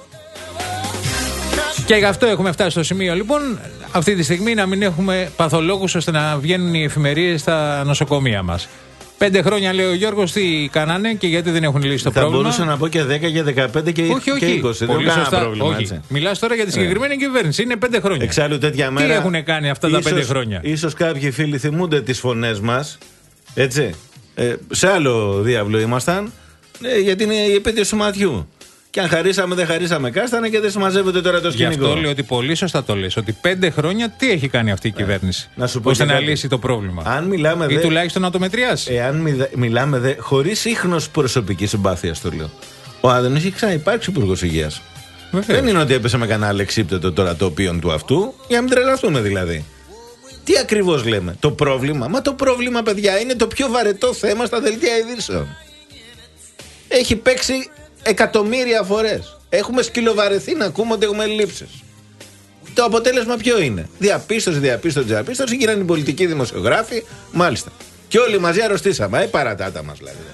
Και γι' αυτό έχουμε φτάσει στο σημείο λοιπόν αυτή τη στιγμή να μην έχουμε παθολόγους ώστε να βγαίνουν οι εφημερίες στα νοσοκομεία μας. Πέντε χρόνια, λέει ο Γιώργος, τι κάνανε και γιατί δεν έχουν λύσει το
θα
πρόβλημα.
Θα μπορούσα να πω και δέκα και δεκαπέντε και,
όχι, όχι.
και είκοσι.
Πολύ
δεν
σωστά.
πρόβλημα.
Όχι.
Έτσι.
Μιλάς τώρα για τη συγκεκριμένη yeah. κυβέρνηση. Είναι πέντε χρόνια.
Εξάλλου τέτοια μέρα.
Τι έχουν κάνει αυτά ίσως, τα πέντε χρόνια?
Ίσως κάποιοι φίλοι θυμούνται τις φωνές μας. Έτσι. Ε, σε άλλο διάβλο ήμασταν. Ε, γιατί είναι η επέτειος του Ματιού. Και αν χαρίσαμε, δεν χαρίσαμε κάστανα και δεν συμμαζεύεται τώρα το σκηνικό.
Γι' αυτό λέω ότι πολύ σωστά το λες. Ότι πέντε χρόνια τι έχει κάνει αυτή η κυβέρνηση.
Να σου πω
ώστε να
κάτι.
λύσει το πρόβλημα.
Αν μιλάμε
ή
δε,
τουλάχιστον να το μετριάσει.
Εάν μιλα, μιλάμε δε, χωρίς ίχνος προσωπικής συμπάθειας, το λέω. Ο Άδωνης έχει ξαναυπάρξει υπουργός υγείας. Δεν είναι ότι έπεσε με κανένα αλεξίπτωτο τώρα το οποίο του αυτού, για να μην τρελαθούμε δηλαδή. Τι ακριβώς λέμε, το πρόβλημα. Μα το πρόβλημα, παιδιά, είναι το πιο βαρετό θέμα στα δελτία ειδήσεων. Έχει παίξει εκατομμύρια φορές. Έχουμε σκυλοβαρεθεί να ακούμε ότι έχουμε λήψεις. Το αποτέλεσμα ποιο είναι? Διαπίστωση, διαπίστωση, διαπίστωση. Γίνανε οι πολιτικοί δημοσιογράφοι, μάλιστα. Και όλοι μαζί αρρωστήσαμε. Ε, παρατάτα μας δηλαδή.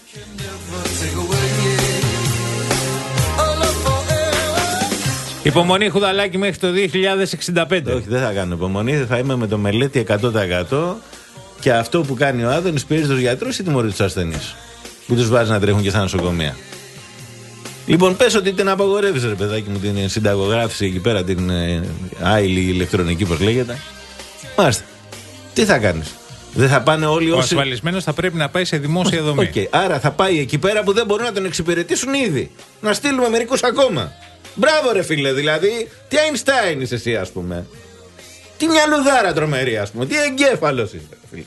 Υπομονή, Χουδαλάκη, μέχρι το δύο χιλιάδες εξήντα πέντε.
Όχι, δεν θα κάνω υπομονή. Θα είμαι με το μελέτη εκατό τοις εκατό. Και αυτό που κάνει ο Άδωνης πήρε τους γιατρούς ή τιμωρεί τους ασθενείς που τους βάζει να τρέχουν και στα νοσοκομεία. Λοιπόν, πες ότι την απαγορεύεις, ρε παιδάκι μου, την συνταγογράφηση εκεί πέρα, την ε, άειλη ηλεκτρονική, πώς λέγεται. Μάλιστα. Τι θα κάνεις? Δεν θα πάνε όλοι όσοι.
Ο ασφαλισμένος θα πρέπει να πάει σε δημόσια δομή.
Okay. Άρα θα πάει εκεί πέρα που δεν μπορούν να τον εξυπηρετήσουν ήδη. Να στείλουμε μερικούς ακόμα. Μπράβο, ρε φίλε, δηλαδή. Τι Einstein είσαι εσύ, ας πούμε. Τι μυαλουδάρα τρομερή, ας πούμε. Τι εγκέφαλος είσαι, φίλε.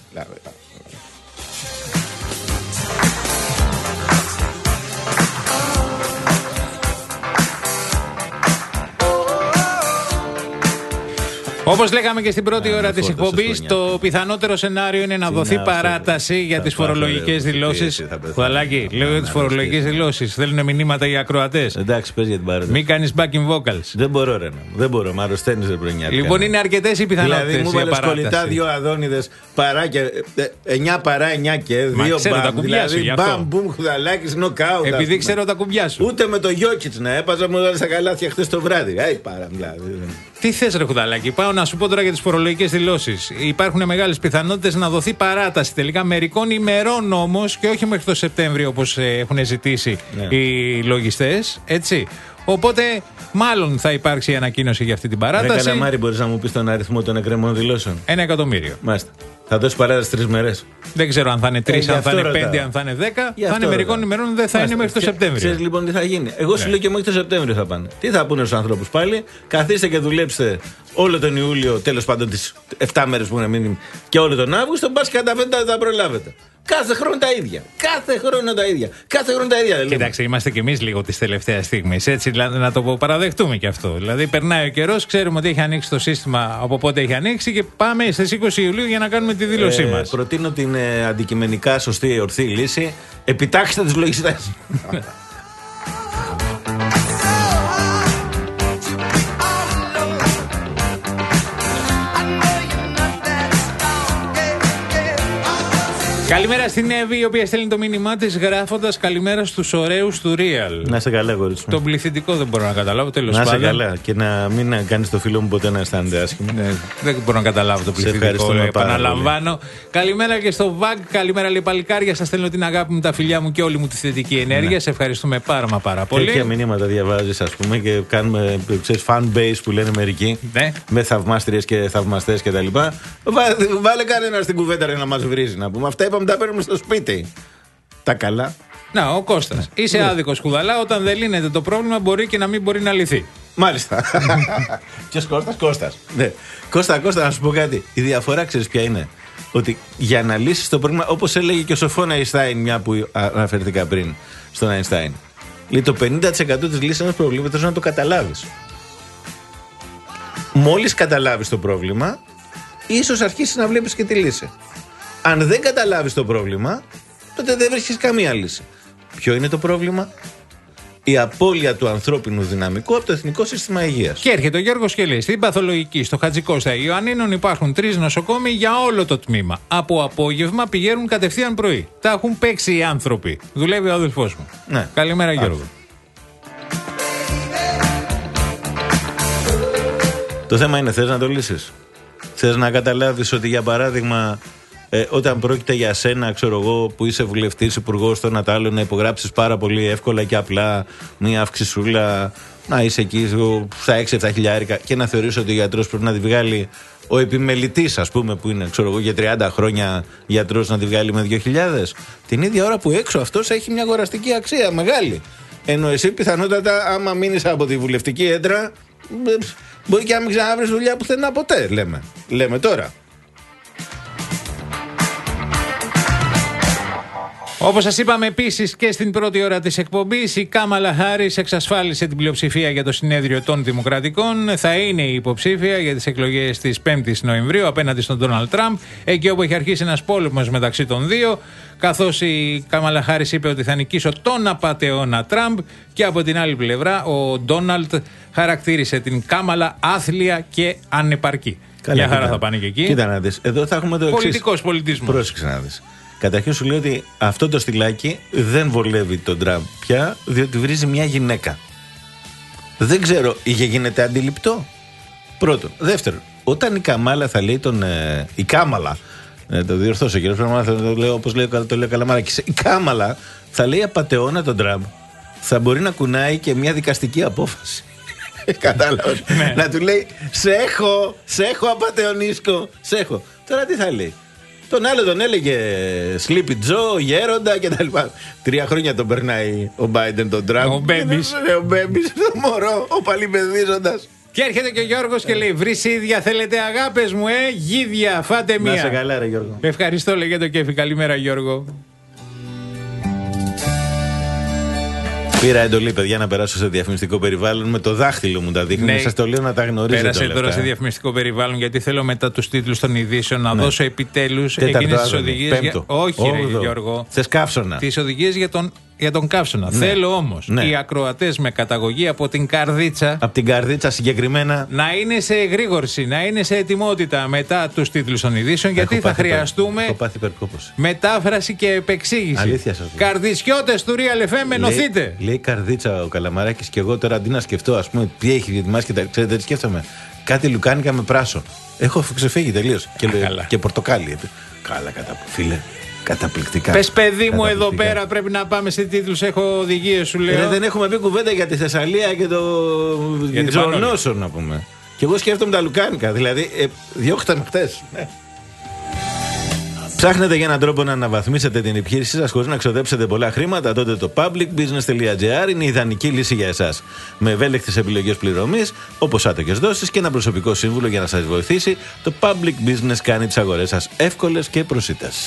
Όπως λέγαμε και στην πρώτη ώρα της εκπομπής, το πιθανότερο σενάριο είναι να δοθεί παράταση για τις φορολογικές δηλώσεις. Χουδαλάκη, λέω για τις φορολογικές δηλώσεις. Θέλουν μηνύματα οι ακροατές.
Εντάξει, πες για την παράταση.
Μην κάνεις backing vocals.
Δεν μπορώ, ρε. Δεν μπορώ. Μ' αρρωσταίνεις, ρε Προνιάτη.
Λοιπόν, είναι αρκετές οι πιθανότητες.
Δηλαδή, μου βάλες κολλητά δύο Αδόνιδες παρά και. εννιά παρά εννιά και δύο μπαμ. Δηλαδή, μπαμ, μπουμ, Χουδαλάκης, νοκάουτ.
Επειδή ξέρω τα κουμπιά σου.
Ούτε με το Γιόκιτς να έπαζα, μου έβαλε στα καλάθια χθες το βράδυ. Αϊ, πάρα, δηλαδή.
Τι θες, ρε Χουδαλάκη? Πάω να σου πω τώρα για τις φορολογικές δηλώσεις. Υπάρχουν μεγάλες πιθανότητες να δοθεί παράταση τελικά μερικών ημερών όμως και όχι μέχρι το Σεπτέμβριο όπως έχουν ζητήσει ναι. οι λογιστές. Έτσι. Οπότε, μάλλον θα υπάρξει η ανακοίνωση για αυτή την παράταση.
Ρε Καλαμάρη, μπορείς να μου πεις τον αριθμό των εκκρεμών δηλώσεων?
Ένα εκατομμύριο.
Μάλιστα. Θα δώσει παράταση τρεις μέρες.
Δεν ξέρω αν θα είναι τρεις,
ε,
αν θα είναι
ρωτάω.
πέντε, αν θα είναι δέκα. Θα είναι μερικών ημερών, δεν θα Μάλιστα. είναι μέχρι το Σεπτέμβριο.
Ξέρεις λοιπόν τι θα γίνει? Εγώ σου ναι. λέω και μέχρι το Σεπτέμβριο θα πάνε. Τι θα πούνε στους ανθρώπους πάλι? Καθίστε και δουλέψτε όλο τον Ιούλιο, τέλος πάντων τις επτά μέρες που είναι μήνυμα, και όλο τον Αύγουστο. Μπας και κατά πέντε θα προλάβετε. Κάθε χρόνο τα ίδια. Κάθε χρόνο τα ίδια. Κάθε χρόνο τα ίδια.
Κοιτάξτε, είμαστε κι εμείς λίγο τη τελευταία στιγμή. Έτσι, δηλαδή, να το παραδεχτούμε κι αυτό. Δηλαδή, περνάει ο καιρός, ξέρουμε ότι έχει ανοίξει το σύστημα από πότε έχει ανοίξει και πάμε στις είκοσι Ιουλίου για να κάνουμε τη δήλωσή ε, μας.
Προτείνω την ε, αντικειμενικά σωστή ορθή λύση. Επιτάξτε τους λογιστές.
Καλημέρα στην Εύη, η οποία στέλνει το μήνυμά της γράφοντας καλημέρα στους ωραίους του Real.
Να είσαι καλά, κορίτσι μου.
Το πληθυντικό δεν μπορώ να καταλάβω, τέλος πάντων.
Να είσαι καλά και να μην κάνεις το φίλο μου ποτέ να αισθάνεται άσχημα.
Ναι, δεν μπορώ να καταλάβω το πληθυντικό. Επαναλαμβάνω. Καλημέρα και στο Βαγ, καλημέρα λέει παλικάρια. Σας στέλνω την αγάπη μου, τα φιλιά μου και όλη μου τη θετική ενέργεια. Ναι. Σε ευχαριστούμε πάρα μα πάρα πολύ.
Τέτοια μηνύματα διαβάζεις, ας πούμε, και κάνουμε ξέρεις, fan base που λένε μερικοί.
Ναι.
Με θαυμάστριες και θαυμαστές κτλ. Βάλε κανένα στην κουβέντα να μας βρίζει να πούμε. Αυτά είπαμε, τα παίρνουμε στο σπίτι. Τα καλά.
Να, ο Κώστας. Ναι. Είσαι ναι. άδικος, Χουδαλά. Όταν δεν λύνεται το πρόβλημα, μπορεί και να μην μπορεί να λυθεί.
Μάλιστα. Ποιος Κώστας? Κώστας. Ναι. Κώστα, Κώστα, να σου πω κάτι. Η διαφορά ξέρεις ποια είναι? Ότι για να λύσεις το πρόβλημα, όπως έλεγε και ο Σοφών Αϊνστάιν, μια που αναφέρθηκα πριν στον Αϊνστάιν, λέει το πενήντα τοις εκατό της λύσης ενός προβλήματος είναι να το καταλάβεις. Μόλις καταλάβεις το πρόβλημα, ίσως αρχίσεις να βλέπεις και τη λύση. Αν δεν καταλάβεις το πρόβλημα, τότε δεν βρίσκεις καμία λύση. Ποιο είναι το πρόβλημα? Η απώλεια του ανθρώπινου δυναμικού από το Εθνικό Σύστημα Υγείας.
Και έρχεται ο Γιώργος και λέει: στην παθολογική, στο Χατζικώστα Ιωαννίνων υπάρχουν τρεις νοσοκόμοι για όλο το τμήμα. Από απόγευμα πηγαίνουν κατευθείαν πρωί. Τα έχουν παίξει οι άνθρωποι. Δουλεύει ο αδελφός μου.
Ναι.
Καλημέρα, Γιώργο.
Ά. Το θέμα είναι, θες να το λύσεις? Θες να καταλάβεις ότι, για παράδειγμα, Ε, όταν πρόκειται για σένα, ξέρω εγώ, που είσαι βουλευτής, υπουργός, το να τα άλλο, να υπογράψεις πάρα πολύ εύκολα και απλά μια αυξησούλα, να είσαι εκεί στα έξι εφτά χιλιάρικα και να θεωρείς ότι ο γιατρός πρέπει να τη βγάλει, ο επιμελητής, ας πούμε, που είναι, ξέρω εγώ, για τριάντα χρόνια γιατρός, να τη βγάλει με δύο χιλιάδες. Την ίδια ώρα που έξω αυτός έχει μια αγοραστική αξία μεγάλη. Ενώ εσύ πιθανότατα, άμα μείνεις από τη βουλευτική έδρα, μπορεί και να μην ξαναβρεις δουλειά πουθενά ποτέ, λέμε. Λέμε τώρα.
Όπως σας είπαμε επίσης και στην πρώτη ώρα της εκπομπής, η Κάμαλα Χάρις εξασφάλισε την πλειοψηφία για το συνέδριο των Δημοκρατικών. Θα είναι η υποψήφια για τις εκλογές της πέμπτης Νοεμβρίου απέναντι στον Ντόναλντ Τραμπ, εκεί όπου έχει αρχίσει ένας πόλεμος μεταξύ των δύο. Καθώς η Κάμαλα Χάρις είπε ότι θα νικήσω τον απατεώνα Τραμπ, και από την άλλη πλευρά ο Ντόναλντ χαρακτήρισε την Κάμαλα άθλια και ανεπαρκή. Καλά, μια χαρά κοίτα, θα πάνε και εκεί.
Κοίτα να δεις, εδώ θα έχουμε το εξής.
Πολιτικός πολιτισμός.
Πρόσεξε να δεις. Καταρχήν σου λέω ότι αυτό το στυλάκι δεν βολεύει τον Τραμπ πια, διότι βρίζει μια γυναίκα. Δεν ξέρω, είχε γίνεται αντιληπτό. Πρώτον. Δεύτερον, όταν η Καμάλα θα λέει τον. Ε, η Κάμαλα. Ε, το διορθώσω κύριε, πρέπει να το λέω όπως λέει, το λέει ο Καλαμαράκης. Η Κάμαλα θα λέει απατεώνα τον Τραμπ. Θα μπορεί να κουνάει και μια δικαστική απόφαση. Κατάλαβες. Να του λέει σε έχω, σε έχω απατεωνίσκο, σε έχω. Τώρα τι θα λέει. Τον άλλο τον έλεγε Sleepy Joe, γέροντα κτλ. Τρία χρόνια τον περνάει ο Biden τον Τραμπ.
Ο Μπέμπης.
Ο Μπέμπης, το μωρό, ο παλιπαιδίζοντας.
Και έρχεται και ο Γιώργος και λέει: βρυσίδια θέλετε αγάπες μου, ε, γίδια, φάτε μία.
Να σε καλά, ρε Γιώργο.
Ευχαριστώ, λέγε το κέφι. Καλημέρα, Γιώργο.
Πήρα εντολή, παιδιά, να περάσω σε διαφημιστικό περιβάλλον. Με το δάχτυλο μου τα δείχνω. Ναι. Σας το λέω να τα γνωρίζετε.
Πέρασε τώρα σε διαφημιστικό περιβάλλον, γιατί θέλω μετά τους τίτλους των ειδήσεων να ναι. δώσω επιτέλους εκείνες τις οδηγίες. Για... Όχι, ρε Γιώργο.
Θες καύσωνα.
Τις οδηγίες για τον, για τον καύσωνα. Ναι. Θέλω όμως ναι. οι ακροατές με καταγωγή από την Καρδίτσα.
Από την Καρδίτσα συγκεκριμένα.
Να είναι σε εγρήγορση, να είναι σε ετοιμότητα μετά τους τίτλους των ειδήσεων, γιατί έχω θα χρειαστούμε μετάφραση και επεξήγηση.
Αλήθεια σας λέω.
Καρδιτσιώτες του Real εφ εμ, ενωθείτε.
Λέει Καρδίτσα ο Καλαμαράκης, και εγώ τώρα αντί να σκεφτώ, ας πούμε, τι έχει ετοιμάσει και τα ξέρετε, τι σκέφτομαι. Κάτι λουκάνικα με πράσο. Έχω ξεφύγει τελείως. Και, και πορτοκάλι. Καλά, κατά φίλε. Καταπληκτικά.
Πες παιδί μου, εδώ πέρα πρέπει να πάμε σε τίτλους. Έχω οδηγίες, σου λέω.
Ε, δεν έχουμε πει κουβέντα για τη Θεσσαλία και το Τζονόσο, να πούμε. Και εγώ σκέφτομαι τα λουκάνικα. Δηλαδή, ε, διώχτα με χτες. Ναι. Ψάχνετε για έναν τρόπο να αναβαθμίσετε την επιχείρησή σας χωρίς να ξοδέψετε πολλά χρήματα? Τότε το publicbusiness.gr είναι η ιδανική λύση για εσάς. Με ευέλικτες επιλογές πληρωμής, όπως άτοκες δόσεις και ένα προσωπικό σύμβουλο για να σας βοηθήσει, το Public Business κάνει τις αγορές σας εύκολες και προσιτές.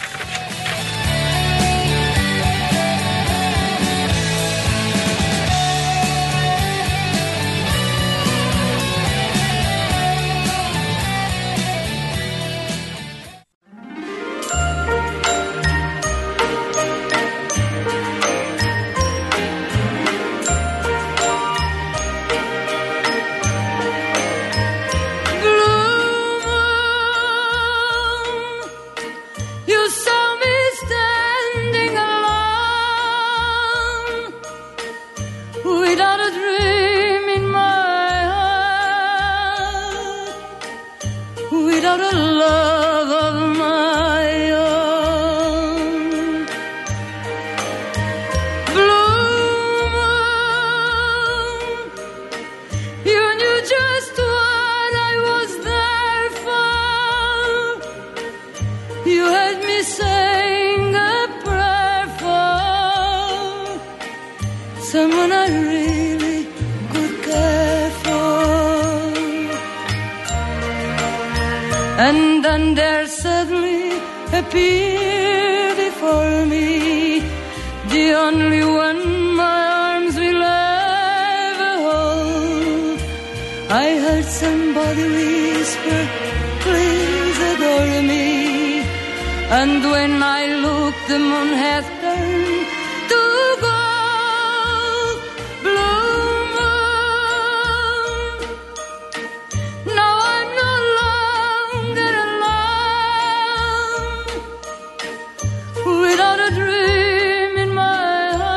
And then there suddenly appeared before me the only one my arms will ever hold. I heard somebody whisper, please adore me. And when I looked, the moon had turned to gold. Blue moon, now I'm no longer alone, without a dream in my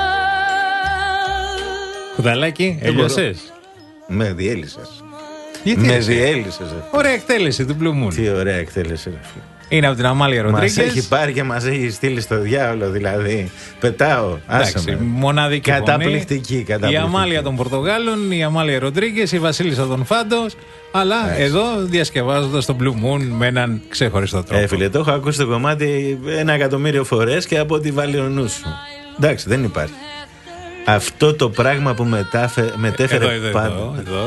heart.
Κουδαλάκι, έλειωσες?
Με διέλυσες.
Γιατί
με διέλυσες.
Ωραία εκτέλεση του Blue Moon.
Τι ωραία εκτέλεση, ρε φίλε.
Είναι από την Αμάλια Ροντρίγκες.
Μας έχει πάρει και μας έχει στείλει στο διάολο, δηλαδή. Πετάω.
Εντάξει, μοναδική.
Καταπληκτική, καταπληκτική.
Η Αμάλια των Πορτογάλων, η Αμάλια Ροντρίγκες, η Βασίλισσα των Φάντος. Αλλά Άξι. εδώ διασκευάζοντας το Blue Moon με έναν ξεχωριστό τρόπο.
Ε, φίλε, το έχω ακούσει το κομμάτι ένα εκατομμύριο φορές και από ό,τι βάλει ο νους σου. Εντάξει, δεν υπάρχει. Αυτό το πράγμα που μετάφε, μετέφερε
εδώ, εδώ,
πάντα.
Εδώ, εδώ.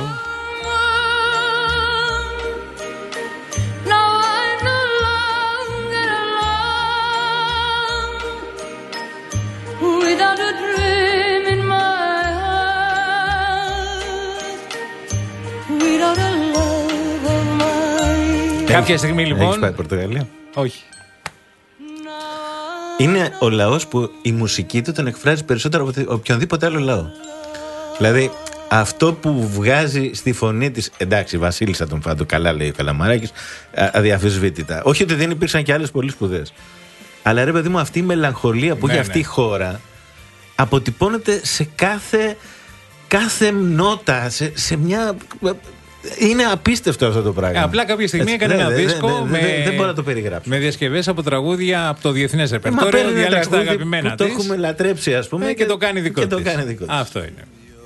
Κάποια στιγμή λοιπόν.
Έχεις πάει Πορτογαλία?
Όχι.
Είναι ο λαός που η μουσική του τον εκφράζει περισσότερο από οποιονδήποτε άλλο λαό. Δηλαδή αυτό που βγάζει στη φωνή της. Εντάξει, η Βασίλισσα τον Φάντο, καλά λέει ο Καλαμαράκης, αδιαφυσβήτητα. Όχι ότι δεν υπήρξαν και άλλες πολύ σπουδαίες. Αλλά ρε παιδί μου, αυτή η μελαγχολία που
ναι,
έχει αυτή
ναι.
η χώρα αποτυπώνεται σε κάθε, κάθε νότα, σε, σε μια. Είναι απίστευτο αυτό το πράγμα.
Ε, απλά κάποια στιγμή
Έτσι,
έκανε
ναι,
ένα
δε,
δίσκο
δε, δε,
με,
δε, δεν μπορώ να το περιγράψω.
με διασκευές από τραγούδια από το διεθνές ρεπερτόριο. Διάλεξε τα αγαπημένα
που
της.
το έχουμε λατρέψει, ας πούμε.
Ε, και, και το κάνει δικό
και
της.
Το κάνει δικό της.
Αυτό είναι.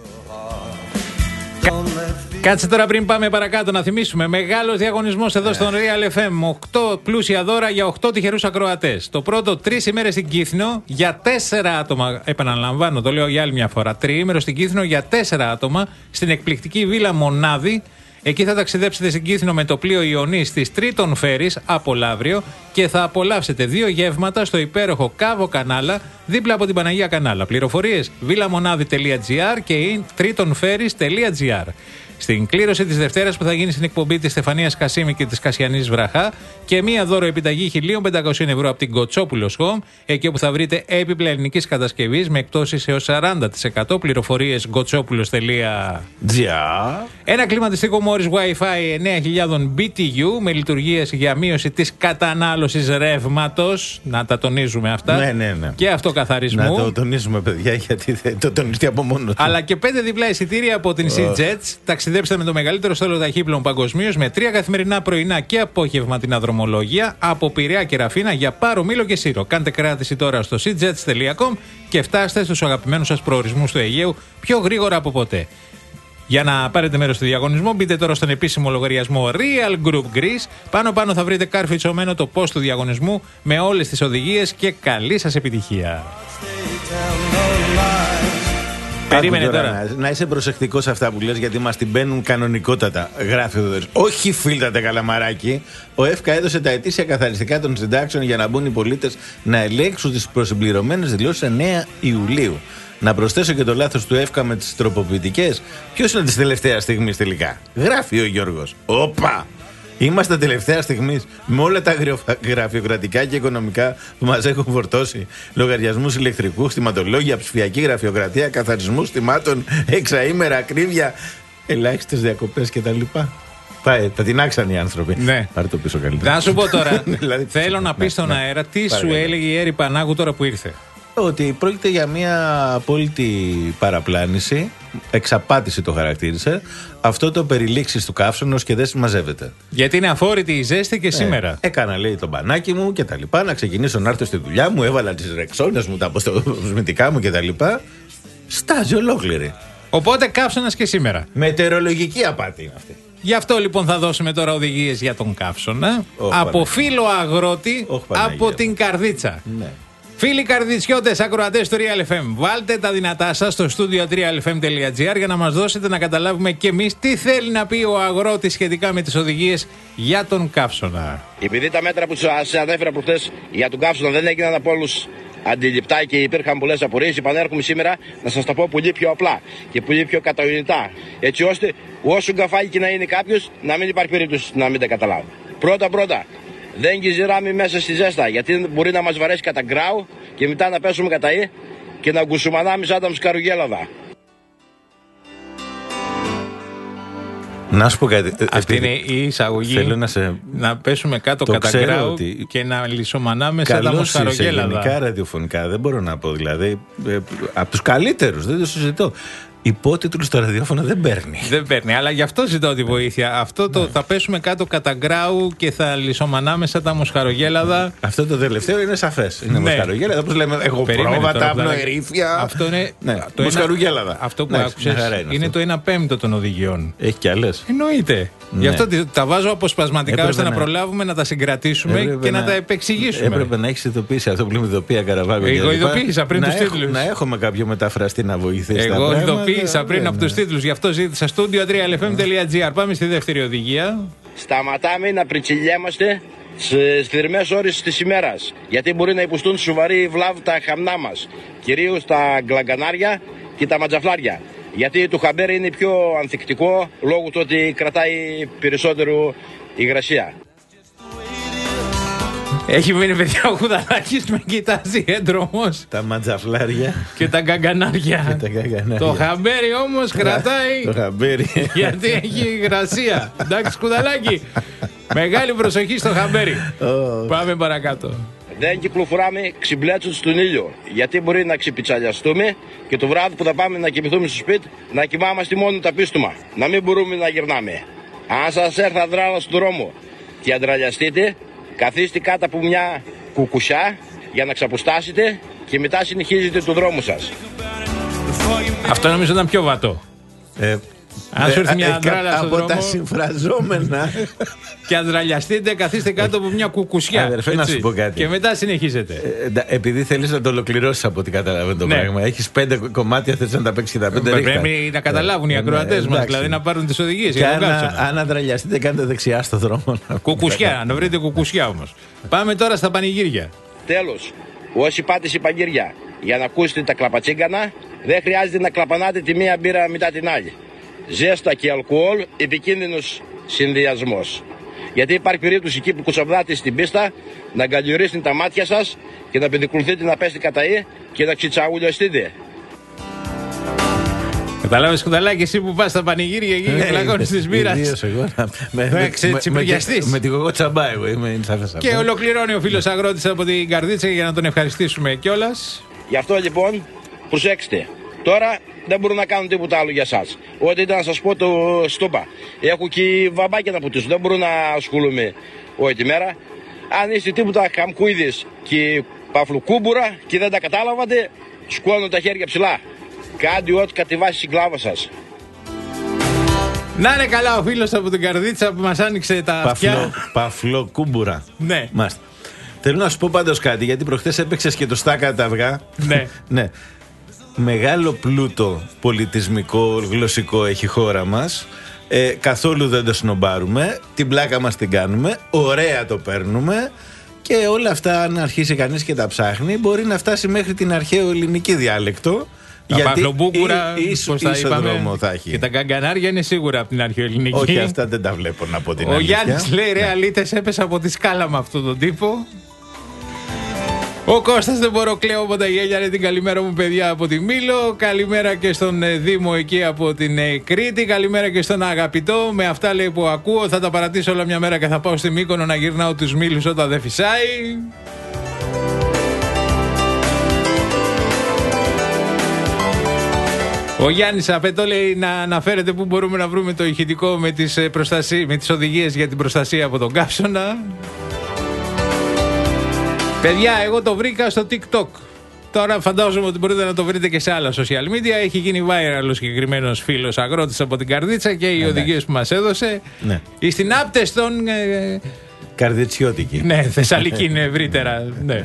Κάτσε τώρα πριν πάμε παρακάτω να θυμίσουμε. Μεγάλος διαγωνισμός εδώ στον Real εφ εμ. οκτώ πλούσια δώρα για οκτώ τυχερούς ακροατές. Το πρώτο, τρεις ημέρες στην Κύθνο για τέσσερα άτομα. Επαναλαμβάνω, το λέω για άλλη μια φορά. Τριήμερο στην Κύθνο για τέσσερα άτομα στην εκπληκτική βίλα Μονάδη. Εκεί θα ταξιδέψετε στην Κύθνο με το πλοίο Ιωνής της Τρίτον Φέρης από Λαύριο και θα απολαύσετε δύο γεύματα στο υπέροχο Κάβο Κανάλα δίπλα από την Παναγία Κανάλα. Πληροφορίες βίλαμονάδη τελεία τζι άρ και τρίτον φέρης τελεία τζι άρ. Στην κλήρωση της Δευτέρας που θα γίνει στην εκπομπή της Στεφανίας Κασίμη και της Κασιανής Βραχά και μία δώρο επιταγή χίλια πεντακόσια ευρώ από την Κοτσόπουλος Home, εκεί όπου θα βρείτε έπιπλα ελληνικής κατασκευής με εκπτώσεις έως σαράντα τοις εκατό. Πληροφορίες κοτσόπουλος τελεία τζι άρ. Ένα κλιματιστικό Morris Wi-Fi εννέα χιλιάδες μπι τι γιου με λειτουργίες για μείωση της κατανάλωσης ρεύματος. Να τα τονίζουμε αυτά.
Ναι, ναι, ναι.
Και αυτοκαθαρισμού.
Να το τονίζουμε, παιδιά, γιατί δεν το τονιστεί από μόνο του.
Αλλά και πέντε διπλά εισιτήρια από την SeaJets. Ταξιδέψτε με το μεγαλύτερο στόλο ταχύπλων παγκοσμίως με τρία καθημερινά πρωινά και απόγευματινά δρομολόγια από Πειραιά και Ραφίνα για Πάρο, Μήλο και Σύρο. Κάντε κράτηση τώρα στο σι τζετς τελεία κομ και φτάστε στους αγαπημένους σας προορισμούς του Αιγαίου πιο γρήγορα από ποτέ. Για να πάρετε μέρος στο διαγωνισμό, μπείτε τώρα στον επίσημο λογαριασμό Real Group Greece. Πάνω πάνω θα βρείτε κάρφιτσωμένο το post του διαγωνισμού με όλες τις οδηγίες και καλή σας επιτυχία. Περίμενε τώρα. τώρα.
Να, να είσαι προσεκτικός σε αυτά που λες, γιατί μας την μπαίνουν κανονικότατα. Γράφει εδώ. Όχι φίλτατε Καλαμαράκι. Ο ΕΦΚΑ έδωσε τα ετήσια καθαριστικά των συντάξεων για να μπουν οι πολίτες να ελέγξουν τις προσυμπληρωμένες δηλώσεις εννέα Ιουλίου. Να προσθέσω και το λάθος του ΕΦΚΑ με τις τροποποιητικές. Ποιος είναι της τελευταίας στιγμής τελικά? Γράφει ο Γιώργος. Όπα! Είμαστε τελευταία στιγμή με όλα τα γραφειοκρατικά και οικονομικά που μας έχουν φορτώσει. Λογαριασμούς ηλεκτρικού, στιματολόγια, ψηφιακή γραφειοκρατία, καθαρισμού στιμάτων, εξαήμερα, ακρίβεια, ελάχιστες διακοπές κτλ. Πάει, τα τεινάξαν οι άνθρωποι.
Ναι.
Πάρε το πίσω καλύτερα.
Να σου πω τώρα.
δηλαδή,
θέλω να πει στον
ναι,
αέρα τι
ναι,
σου
ναι.
έλεγε η Έρη Πανάγου τώρα που ήρθε.
Ότι πρόκειται για μια απόλυτη παραπλάνηση, εξαπάτηση το χαρακτήρισε, αυτό το περιλήξεις του καύσωνος και δεν συμμαζεύεται.
Γιατί είναι αφόρητη η ζέστη και
Ε,
σήμερα.
Έκανα, λέει, τον μπανάκι μου και τα λοιπά, να ξεκινήσω να έρθω στη δουλειά μου, έβαλα τις ρεξόνες μου, τα αποσμητικά μου και τα λοιπά. Στάζει ολόκληρη.
Οπότε καύσωνας και σήμερα.
Μετεωρολογική απάτη είναι αυτή.
Γι' αυτό λοιπόν θα δώσουμε τώρα οδηγίες για τον καύσωνα.
Oh,
από
Παναγία.
φίλο αγρότη
Oh, Παναγία.
από την Καρδίτσα.
Ναι.
Φίλοι καρδιτσιώτες, ακροατές του Real εφ εμ, βάλτε τα δυνατά σας στο στούντιο real f m τελεία g r για να μας δώσετε να καταλάβουμε κι εμείς τι θέλει να πει ο αγρότης σχετικά με τις οδηγίες για τον καύσωνα.
Επειδή τα μέτρα που σας ανέφερα προχθές για τον καύσωνα δεν έγιναν από όλους αντιληπτά και υπήρχαν πολλές απορίες, επανέρχομαι σήμερα να σας τα πω πολύ πιο απλά και πολύ πιο κατανοητά. Έτσι ώστε όσο γκαφάλι και να είναι κάποιος, να μην υπάρχει περίπτωση να μην τα καταλάβει. Πρώτα πρώτα. Δεν κυζηράμε μέσα στη ζέστα, γιατί μπορεί να μας βαρέσει κατά γκράου και μετά να πέσουμε κατά ή και να γκουσουμανάμε σαν τα μσκαρουγέλαδα.
Να σου πω κάτι.
Αυτή
επειδή
είναι η εισαγωγή.
Θέλω να σε.
Να πέσουμε κάτω
Το
κατά
ξέρω
γκράου
ότι
και να λισομανάμε σαν τα
καλώς είσαι
μοσχαρογέλαδα.
γενικά ραδιοφωνικά, δεν μπορώ να πω δηλαδή. Ε, από τους καλύτερους, δεν το συζητώ. Υπότιτλους στο ραδιόφωνο δεν παίρνει.
Δεν παίρνει, αλλά γι' αυτό ζητάω τη βοήθεια. Αυτό το θα πέσουμε κάτω κατά γκράου και θα λυσομανάμε σαν τα μοσχαρογέλαδα.
Αυτό το τελευταίο είναι σαφές. Είναι μοσχαρογέλαδα, όπως λέμε. Έχω πρόβατα, απνοερήφια.
Αυτό είναι.
Ναι, το μοσχαρογέλαδα.
Αυτό που άκουσες είναι το ένα πέμπτο των οδηγιών.
Έχει κι άλλες.
Εννοείται. Γι' αυτό τα βάζω αποσπασματικά ώστε να προλάβουμε να τα συγκρατήσουμε και να τα επεξηγήσουμε.
Έπρεπε να έχει ειδοποιήσει αυτό που λέμε ειδοποία Καραβάκο.
Εγώ ειδοποίησα πριν τους τίτλους.
Να έχουμε κάποιο μεταφραστή να βοηθήσει.
Εγώ ειδοποίησα πριν από τους τίτλους. Γι' αυτό ζήτησα στούντιο τρία ελ εφ εμ τελεία τζι άρ. Πάμε στη δεύτερη οδηγία.
Σταματάμε να πριτσιλιέμαστε στις θερμές ώρες της ημέρας. Γιατί μπορεί να υποστούν σοβαρή βλάβη τα χαμνά μας. Κυρίως τα γκλαγκανάρια και τα ματζαφλάρια. Γιατί το χαμπέρι είναι πιο ανθεκτικό λόγω του ότι κρατάει περισσότερο υγρασία.
Έχει μείνει, παιδιά, ο Χουδαράκης με κοιτάζει έντρομος.
Τα ματζαφλάρια
και τα γκαγκανάρια.
Και τα γκαγκανάρια.
Το χαμπέρι όμως κρατάει.
Το χαμπέρι.
Γιατί έχει υγρασία. Εντάξει, Κουδαλάκη. Μεγάλη προσοχή στο χαμπέρι. Oh. Πάμε παρακάτω.
Δεν κυκλοφοράμε ξυμπλέτσους στον ήλιο. Γιατί μπορεί να ξυπιτσαλιαστούμε και το βράδυ που θα πάμε να κοιμηθούμε στο σπίτι να κοιμάμαστε μόνο τα πίστομα. Να μην μπορούμε να γυρνάμε. Αν σας έρθει αδράλα στον δρόμο και αντραλιαστείτε, καθίστε κάτω από μια κουκουσιά για να ξαποστάσετε και μετά συνεχίζετε το δρόμο σας.
Αυτό νομίζω ήταν πιο βατό.
Ε,
Αν σου έρθει μια αντράλα στον δρόμο.
Από τα συμφραζόμενα.
Και αντραλιαστείτε, καθίστε κάτω από μια κουκουσιά.
Αδερφέ, να σου πω κάτι.
Και μετά συνεχίζετε.
Ε, επειδή θέλεις να το ολοκληρώσεις από ό,τι καταλαβαίνω το ναι. πράγμα. Έχεις πέντε κομμάτια, θες να τα παίξεις και τα πέντε ρίχτα.
Πρέπει να καταλάβουν οι ακροατές μας, δηλαδή να πάρουν τις οδηγίες.
Και αν, αν αντραλιαστείτε, κάντε δεξιά στο δρόμο.
Κουκουσιά, να βρείτε κουκουσιά όμως. Πάμε τώρα στα πανηγύρια.
Τέλος, όσοι πάτε σε πανηγύρια για να ακούσετε τα κλαπατσίγκανα, δεν χρειάζεται να κλαπανάτε τη μία μπύρα μετά την άλλη. Ζέστα και αλκοόλ, επικίνδυνος συνδυασμός. Γιατί υπάρχει περίπτωση εκεί που κουτσαμπλάτε στην πίστα να γκαλιορίσουν τα μάτια σας και να πεντικουλθείτε να πέσετε κατά ή και να ξιτσαουλιαστείτε.
Κατάλαβες, Κουδαλάκη, εσύ που πας στα πανηγύρια εκεί και πλακώνεις τις μπύρας.
Ιδίως εγώ. Με την κοκό τσαμπά εγώ είμαι.
Και ολοκληρώνει ο φίλος αγρότης από την Καρδίτσα για να τον ευχαριστήσουμε κιόλας.
Γι' αυτό λοιπόν προσέξτε. Τώρα δεν μπορώ να κάνω τίποτα άλλο για σας. Ό,τι ήταν να σας πω το στόπα. Έχω και βαμπάκια να πουτήσω. Δεν μπορώ να ασχολούμαι όλη τη μέρα. Αν είστε τίποτα καμκούιδες και παφλοκούμπουρα και δεν τα κατάλαβατε, σκόνω τα χέρια ψηλά. Κάντε ό,τι κατεβάσει στην κλάβα σας.
Να είναι καλά ο φίλος από την Καρδίτσα που μας άνοιξε τα αυτιά.
Παφλοκούμπουρα.
Ναι.
Μάστε. Θέλω να σου πω πάντως κάτι, γιατί προχθές έπαιξες και το στάκα τα αυγά.
Ναι.
Ναι. Μεγάλο πλούτο πολιτισμικό, γλωσσικό έχει η χώρα μας. Ε, καθόλου δεν το σνομπάρουμε. Την πλάκα μας την κάνουμε. Ωραία το παίρνουμε. Και όλα αυτά, αν αρχίσει κανείς και τα ψάχνει, μπορεί να φτάσει μέχρι την αρχαίο ελληνική διάλεκτο.
Τα παφλομπούκουρα,
πώς θα είπαμε, θα έχει.
Και τα καγκανάρια είναι σίγουρα από την αρχαίο ελληνική.
Όχι, αυτά δεν τα βλέπω να πω την
Ο
αλήθεια.
Γιάννης λέει: ρε, αλήτες, έπεσα από τη σκάλα με αυτόν τον τύπο. Ο Κώστας, δεν μπορώ, κλαίω από τα γέλια. Ρε, την καλημέρα μου, παιδιά, από τη Μήλο. Καλημέρα και στον ε, Δήμο εκεί από την ε, Κρήτη. Καλημέρα και στον αγαπητό. Με αυτά, λέει, που ακούω, θα τα παρατήσω όλα μια μέρα και θα πάω στη Μύκονο να γυρνάω τους Μήλους όταν δεν φυσάει. Ο Γιάννης απαιτώ, λέει, να αναφέρεται πού μπορούμε να βρούμε το ηχητικό με τις, ε, προστασί... με τις οδηγίες για την προστασία από τον καύσωνα. Παιδιά, εγώ το βρήκα στο TikTok. Τώρα φαντάζομαι ότι μπορείτε να το βρείτε και σε άλλα social media. Έχει γίνει viral ο συγκεκριμένος φίλος αγρότης από την Καρδίτσα και οι οδηγίες που μας έδωσε.
Ναι.
Στην άπτεστον. Ε...
Καρδιτσιώτικη.
Ναι, Θεσσαλική είναι ευρύτερα. Ναι.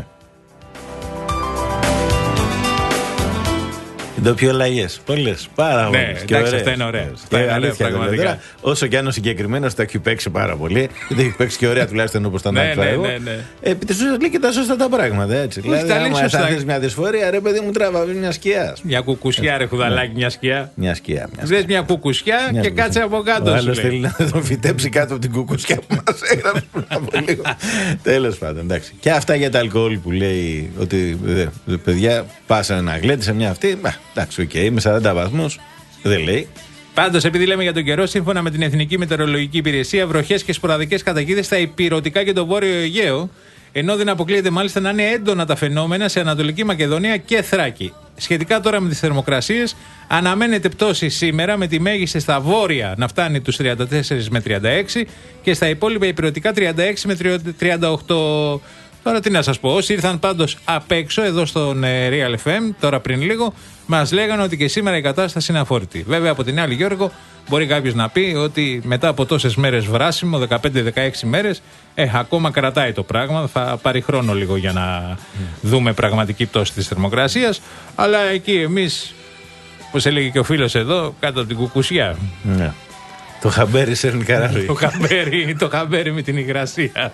Ντοπιολαγιές. Πολλές. Πάρα πολλές.
Ναι,
και
εντάξει, αυτά είναι ωραία. Αυτά είναι ωραία, πραγματικά.
Όσο κι αν ο συγκεκριμένος τα έχει παίξει πάρα πολύ, δεν έχει παίξει και ωραία τουλάχιστον όπως τα
ναι, ναι,
εγώ.
Ναι, ναι.
Επί της ουσίας λέει και τα σωστά τα πράγματα. Έτσι.
Όχι, δηλαδή,
άμα θα θες μια δυσφορία, ρε παιδί μου, τράβα μια σκιά.
Μια κουκουσιά, ρε Χουδαλάκη, μια σκιά.
Μια σκιά.
Βρες μια κουκουσιά μια και κάτσε από κάτω.
Ο άλλος θέλει να τον φυτέψει κάτω από την κουκουσιά που μας έγραψε πριν από λίγο. Τέλος πάντων, εντάξει. Και αυτά για τα αλκοόλ που λέει ότι παιδιά πάσανε να γλέντισε μια αυτή. Εντάξει, οκ, okay, με σαράντα βαθμούς δεν λέει.
Πάντως, επειδή λέμε για τον καιρό, σύμφωνα με την Εθνική Μετεωρολογική Υπηρεσία, βροχές και σποραδικές καταιγίδες στα ηπειρωτικά και το βόρειο Αιγαίο Ενώ δεν αποκλείεται μάλιστα να είναι έντονα τα φαινόμενα σε Ανατολική Μακεδονία και Θράκη. Σχετικά τώρα με τις θερμοκρασίες, αναμένεται πτώση σήμερα με τη μέγιστη στα βόρεια να φτάνει τους τριάντα τέσσερα με τριάντα έξι και στα υπόλοιπα υπηρετικά τριάντα έξι με τριάντα οκτώ. Τώρα τι να σας πω, όσοι ήρθαν πάντως απ' έξω εδώ στον Real εφ εμ, τώρα πριν λίγο, μας λέγανε ότι και σήμερα η κατάσταση είναι αφόρητη. Βέβαια από την άλλη, Γιώργο, μπορεί κάποιος να πει ότι μετά από τόσες μέρες βράσιμο, δεκαπέντε δεκαέξι μέρες, ε, ακόμα κρατάει το πράγμα. Θα πάρει χρόνο λίγο για να mm. δούμε πραγματική πτώση της θερμοκρασίας. Αλλά εκεί εμείς, όπως έλεγε και ο φίλος εδώ, κάτω από την κουκουσιά.
Ναι. Το χαμπέρι σέρνει καράβι.
το, χαμπέρι, το χαμπέρι με την υγρασία.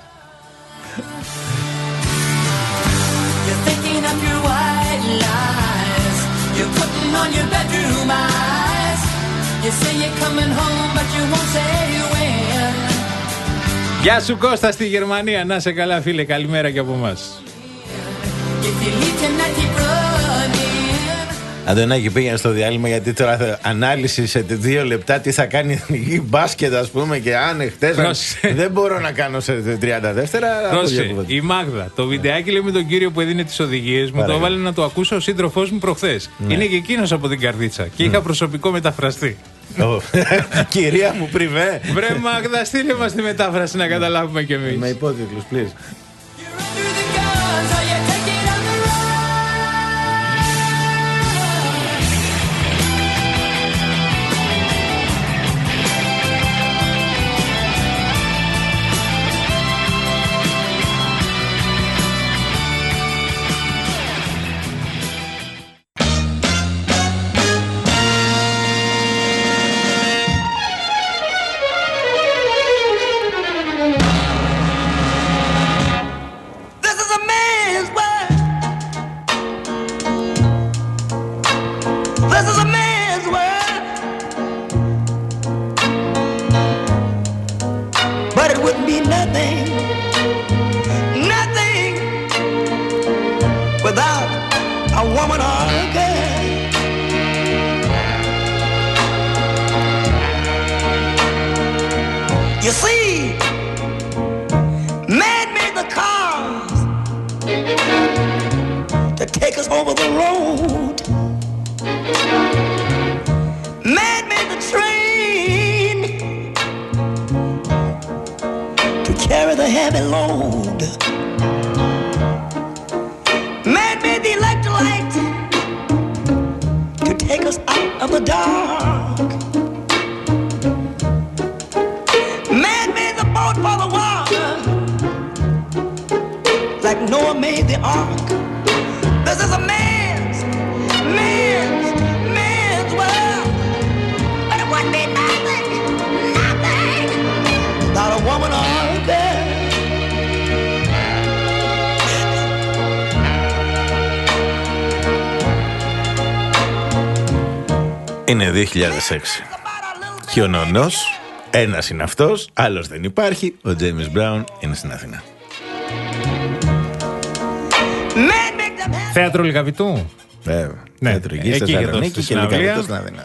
Γεια σου Κώστα στη Γερμανία, να σε καλά φίλε, καλημέρα και από εμάς.
Αντωνάκη, πήγαινε στο διάλειμμα γιατί τώρα θα ανάλυση σε δύο λεπτά τι θα κάνει η εθνική μπάσκετ, ας πούμε, και αν χτες δεν μπορώ να κάνω σε τριάντα δεύτερα.
Πρόσεχε, η Μάγδα, το βιντεάκι λέει με τον κύριο που έδινε τις οδηγίες μου, το έβαλε να το ακούσω ο σύντροφός μου προχθές. Ναι. Είναι και εκείνος από την Καρδίτσα και είχα προσωπικό μεταφραστή.
Κυρία μου, πριβέ.
Βρε Μάγδα, στείλε μας τη μετάφραση να καταλάβουμε κι εμείς.
Με υπότιτλους, please. Είναι δύο χιλιάδες έξι. Και ο νονός, ένας είναι αυτός, άλλος δεν υπάρχει. Ο Τζέιμις Μπράουν είναι στην Αθήνα.
Θέατρο Λυκαβητού.
Βέβαια.
Ναι,
θέατρο εκεί στη Θεσσαλονίκη και Λυκαβητού στην Αθήνα.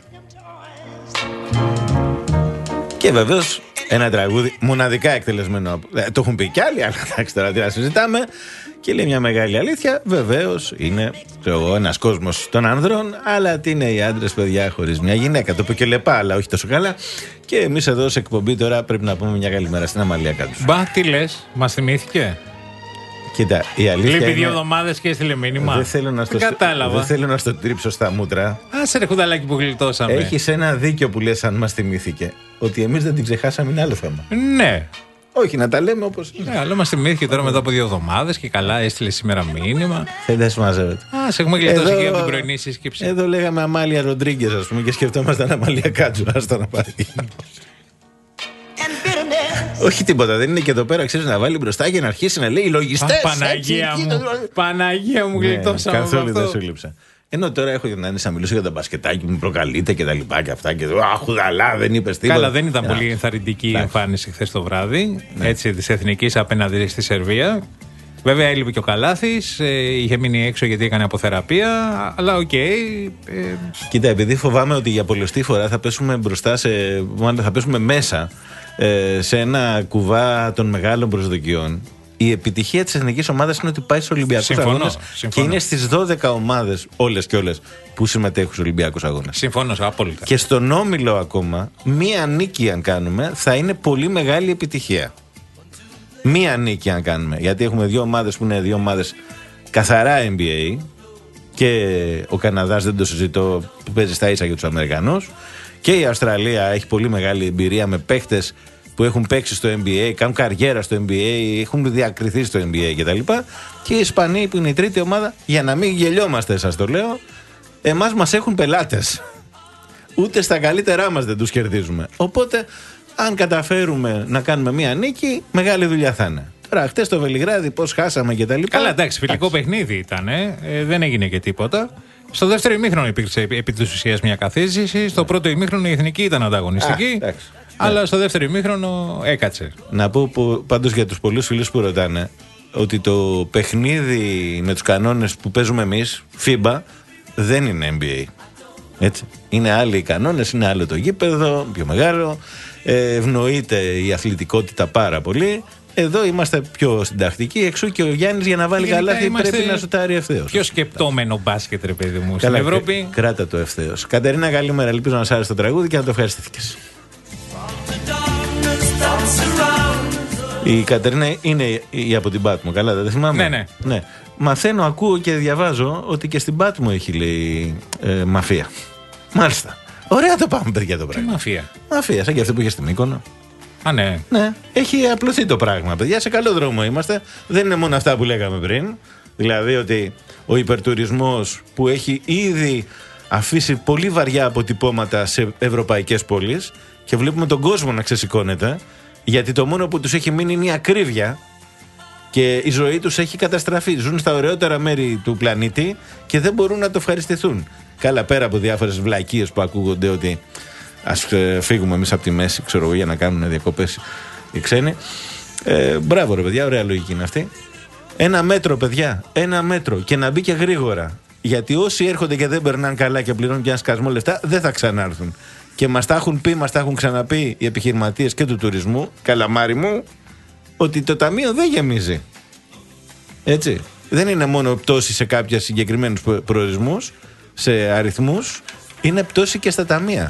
Και βεβαίως ένα τραγούδι μοναδικά εκτελεσμένο. Το έχουν πει κι άλλοι, αλλά εντάξει τώρα τι να συζητάμε. Και λέει μια μεγάλη αλήθεια, βεβαίως είναι ένας κόσμος των ανδρών, αλλά τι είναι οι άντρες, παιδιά, χωρίς μια γυναίκα. Το είπε και Λεπά, αλλά όχι τόσο καλά. Και εμείς εδώ σε εκπομπή τώρα πρέπει να πούμε μια καλημέρα στην Αμαλία Κάτσου.
Μπα, τι λες, μας θυμήθηκε.
Κοίτα, η αλήθεια.
Λείπει
είναι...
δύο εβδομάδες και έστειλε μήνυμα.
Δεν θέλω να στο, δεν θέλω να στο τρίψω στα μούτρα.
Άσε ρε χουδαλάκι που γλιτώσαμε.
Έχεις ένα δίκιο που λες, αν μας θυμήθηκε. Ότι εμείς δεν την ξεχάσαμε, είναι άλλο θέμα.
Ναι.
Όχι, να τα λέμε όπως.
Ναι, αλλά μας θυμήθηκε τώρα μετά από δύο εβδομάδες και καλά έστειλε σήμερα μήνυμα.
Δεν συμμαζεύεται.
Α, σε έχουμε γλιτώσει εδώ... και από την πρωινή σύσκεψη.
Εδώ λέγαμε Αμάλια Ροντρίγκες, ας πούμε, και σκεφτόμασταν Αμαλία Κάτσου. Άστα να πάρει. Όχι τίποτα, δεν είναι και εδώ πέρα, ξέρεις, να βάλει μπροστά και να αρχίσει να λέει οι λογιστές.
Παναγία μου, Παναγία μου, γλιτώσαμε.
Καθόλου δεν σου λείψα. Ενώ τώρα έχω να είναι να μιλήσω για τα μπασκετάκι που μου προκαλείται και τα λοιπά και αυτά. Και αχουδαλά, δεν είπε τίποτα.
Καλά, δεν ήταν πολύ ενθαρρυντική η εμφάνιση χθες το βράδυ. Ναι. Έτσι, τη εθνική απέναντι στη Σερβία. Βέβαια έλειπε και ο Καλάθης, ε, είχε μείνει έξω γιατί έκανε αποθεραπεία, αλλά οκ. Okay,
ε... Κοίτα, επειδή φοβάμαι ότι για πολλωστή φορά θα πέσουμε μπροστά σε. Μάλλον θα πέσουμε μέσα ε, σε ένα κουβά των μεγάλων προσδοκιών. η επιτυχία της εθνικής ομάδας είναι ότι πάει στους Ολυμπιακούς Αγώνες και είναι στις δώδεκα ομάδες όλες και όλες που συμμετέχουν στους Ολυμπιακούς Αγώνες.
Συμφωνώ, απόλυτα.
Και στον όμιλο ακόμα, μία νίκη αν κάνουμε θα είναι πολύ μεγάλη επιτυχία. Μία νίκη αν κάνουμε. Γιατί έχουμε δύο ομάδες που είναι δύο ομάδες καθαρά N B A και ο Καναδάς, δεν το συζητώ, που παίζει στα ίσα για τους Αμερικανούς, και η Αυστραλία έχει πολύ μεγάλη εμπειρία με παίχτες που έχουν παίξει στο N B A, κάνουν καριέρα στο N B A, έχουν διακριθεί στο N B A κτλ. Και οι Ισπανοί που είναι η τρίτη ομάδα, για να μην γελιόμαστε, σας το λέω, εμάς μας έχουν πελάτες. Ούτε στα καλύτερά μας δεν τους κερδίζουμε. Οπότε, αν καταφέρουμε να κάνουμε μία νίκη, μεγάλη δουλειά θα είναι. Τώρα, χτες στο Βελιγράδι, πώς χάσαμε κτλ.
Καλά, εντάξει, φιλικό παιχνίδι ήταν, ε, δεν έγινε και τίποτα. Στο δεύτερο ημίχρονο υπήρξε επί της ουσίας μια καθίζηση. Στο πρώτο ημίχρονο η εθνική ήταν ανταγωνιστική. Α, αλλά στο δεύτερο ημίχρονο έκατσε.
Να πω που, πάντως για τους πολλούς φίλους που ρωτάνε, ότι το παιχνίδι με τους κανόνες που παίζουμε εμείς, φίμπα, δεν είναι N B A. Έτσι. Είναι άλλοι οι κανόνες, είναι άλλο το γήπεδο, πιο μεγάλο. Ε, ευνοείται η αθλητικότητα πάρα πολύ. Εδώ είμαστε πιο συντακτικοί, εξού και ο Γιάννης για να βάλει καλάθι πρέπει να σουτάρει ευθέως.
Πιο σκεπτόμενο μπάσκετ, ρε παιδί μου, στην Ευρώπη.
Κράτα το ευθέως. Κατερίνα, καλημέρα. Ελπίζω να σ' άρεσε το τραγούδι και να το ευχαριστήθηκες. Η Κατερίνα είναι η από την Πάτμο, καλά, δεν θυμάμαι.
Ναι, ναι.
ναι. Μαθαίνω, ακούω και διαβάζω ότι και στην Πάτμο έχει, λέει, ε, μαφία. Μάλιστα. Ωραία το πάμε, παιδιά, το πράγμα.
Τι μαφία?
Μαφία, σαν και αυτή που είχε στη Μύκονο.
Α, ναι.
Ναι, έχει απλωθεί το πράγμα, παιδιά. Σε καλό δρόμο είμαστε. Δεν είναι μόνο αυτά που λέγαμε πριν. Δηλαδή ότι ο υπερτουρισμός που έχει ήδη αφήσει πολύ βαριά αποτυπώματα σε ευρωπαϊκές πόλεις και βλέπουμε τον κόσμο να ξεσηκώνεται, γιατί το μόνο που τους έχει μείνει είναι η ακρίβεια και η ζωή τους έχει καταστραφεί. Ζουν στα ωραιότερα μέρη του πλανήτη και δεν μπορούν να το ευχαριστηθούν. Καλά, πέρα από διάφορες βλακίες που ακούγονται ότι ας φύγουμε εμείς από τη μέση, ξέρω εγώ, για να κάνουν διακοπές οι ξένοι. Ε, μπράβο, ρε παιδιά, ωραία λογική είναι αυτή. Ένα μέτρο, παιδιά, ένα μέτρο, και να μπει και γρήγορα. Γιατί όσοι έρχονται και δεν περνάνε καλά και πληρώνουν και ένα σκασμό λεφτά, δεν θα ξανάρθουν. Και μας τα έχουν πει, μας τα έχουν ξαναπεί οι επιχειρηματίες και του τουρισμού, καλαμάρι μου, ότι το ταμείο δεν γεμίζει. Έτσι. Δεν είναι μόνο πτώση σε κάποιους συγκεκριμένους προορισμούς, σε αριθμούς, είναι πτώση και στα ταμεία.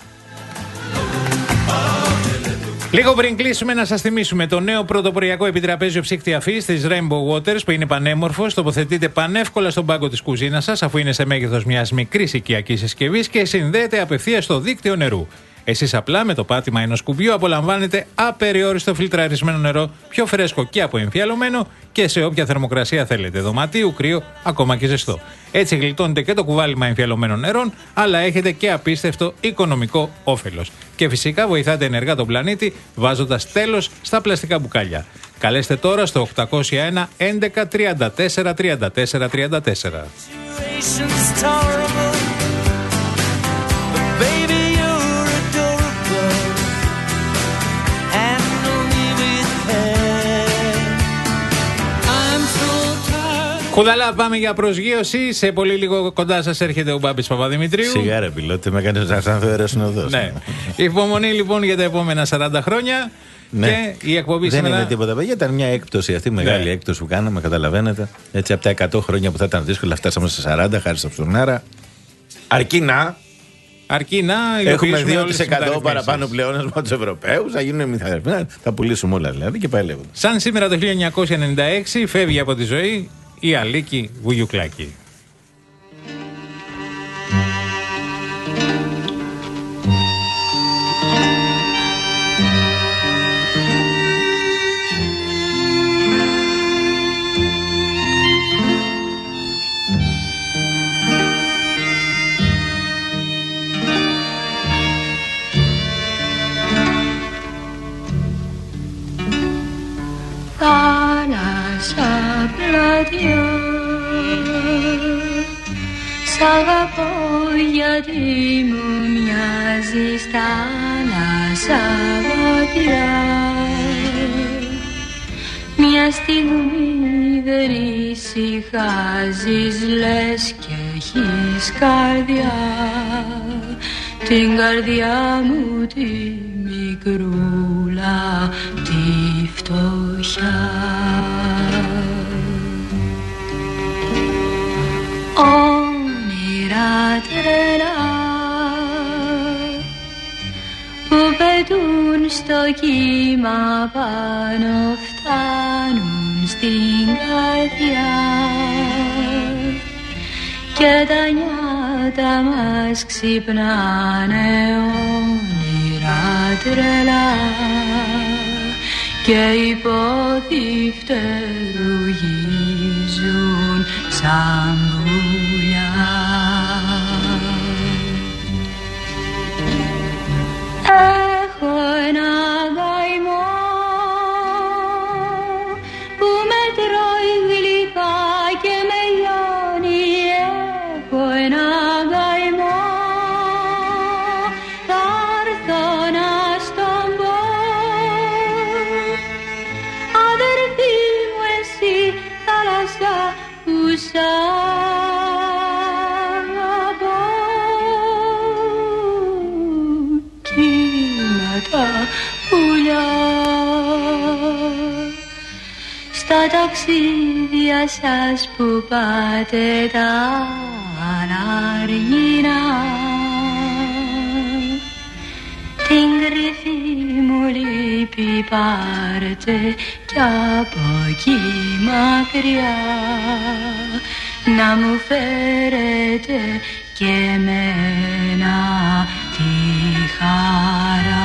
Λίγο πριν κλείσουμε, να σας θυμίσουμε το νέο πρωτοποριακό επιτραπέζιο ψύκτη αφής της Rainbow Waters, που είναι πανέμορφος, τοποθετείται πανεύκολα στον πάγκο της κουζίνας σας, αφού είναι σε μέγεθος μιας μικρής οικιακής συσκευής και συνδέεται απευθείας στο δίκτυο νερού. Εσείς απλά με το πάτημα ενός κουμπιού απολαμβάνετε απεριόριστο φιλτραρισμένο νερό, πιο φρέσκο και αποεμφιαλωμένο και σε όποια θερμοκρασία θέλετε, δωματίου, κρύο, ακόμα και ζεστό. Έτσι γλιτώνετε και το κουβάλιμα εμφιαλωμένων νερών, αλλά έχετε και απίστευτο οικονομικό όφελος. Και φυσικά βοηθάτε ενεργά τον πλανήτη βάζοντας τέλος στα πλαστικά μπουκάλια. Καλέστε τώρα στο οκτακόσια ένα έντεκα τριάντα τέσσερα τριάντα τέσσερα τριάντα τέσσερα. Κουδαλά, πάμε για προσγείωση. Σε πολύ λίγο κοντά σας έρχεται ο Μπάμπης Παπαδημητρίου.
Σιγά ρε πιλότη, με έκανε να σαν θεωρώ συνοδός.
Ναι. Υπομονή λοιπόν για τα επόμενα σαράντα χρόνια.
Ναι.
Και η εκπομπή
δεν
σήμερα...
είναι τίποτα, παιδιά. Ήταν μια έκπτωση αυτή, μεγάλη ναι. έκπτωση που κάναμε, καταλαβαίνετε. Έτσι, από τα εκατό χρόνια που θα ήταν δύσκολα, φτάσαμε στα σαράντα, χάρη στα ψωνάρα. Αρκεί να.
Αρκεί να
έχουμε δύο τοις εκατό παραπάνω πλεόνασμα από τους Ευρωπαίους, θα γίνουν μυθαρρυθμοί, θα πουλήσουμε όλα δηλαδή και πάει λέγοντα.
Σαν σήμερα το χίλια εννιακόσια ενενήντα έξι φεύγει από τη ζωή η Αλίκη Βουγιουκλάκη.
Θάλασσα πλατιά, σ' αγαπώ γιατί μου μοιάζεις θάλασσα βαθιά. Μια στιγμή δεν ησυχάζεις, λες και έχεις καρδιά, την καρδιά μου τη μικρούλα τη φτώχεια. Όνειρα τρελά που πετούν στο κύμα πάνω φτάνουν στην καρδιά και τα νιάτα μας ξυπνάνε όνειρα τρελά και οι πόδι φτερουγίζουν σαν πουλιά. Έχω ένα γαϊμό που με τρώει γλυκά και με λιώνει. Έχω ένα γαϊμό, θα έρθω να στον πω. Αδερφή μου εσύ θάλασσα που σ' αγαπώ. Κύματα πουλιά στα ταξίδια σας που πάτε τα αναργινά, την κρυφή μου λύπη πάρτε κι από εκεί μακριά να μου φέρετε και εμένα τη χαρά.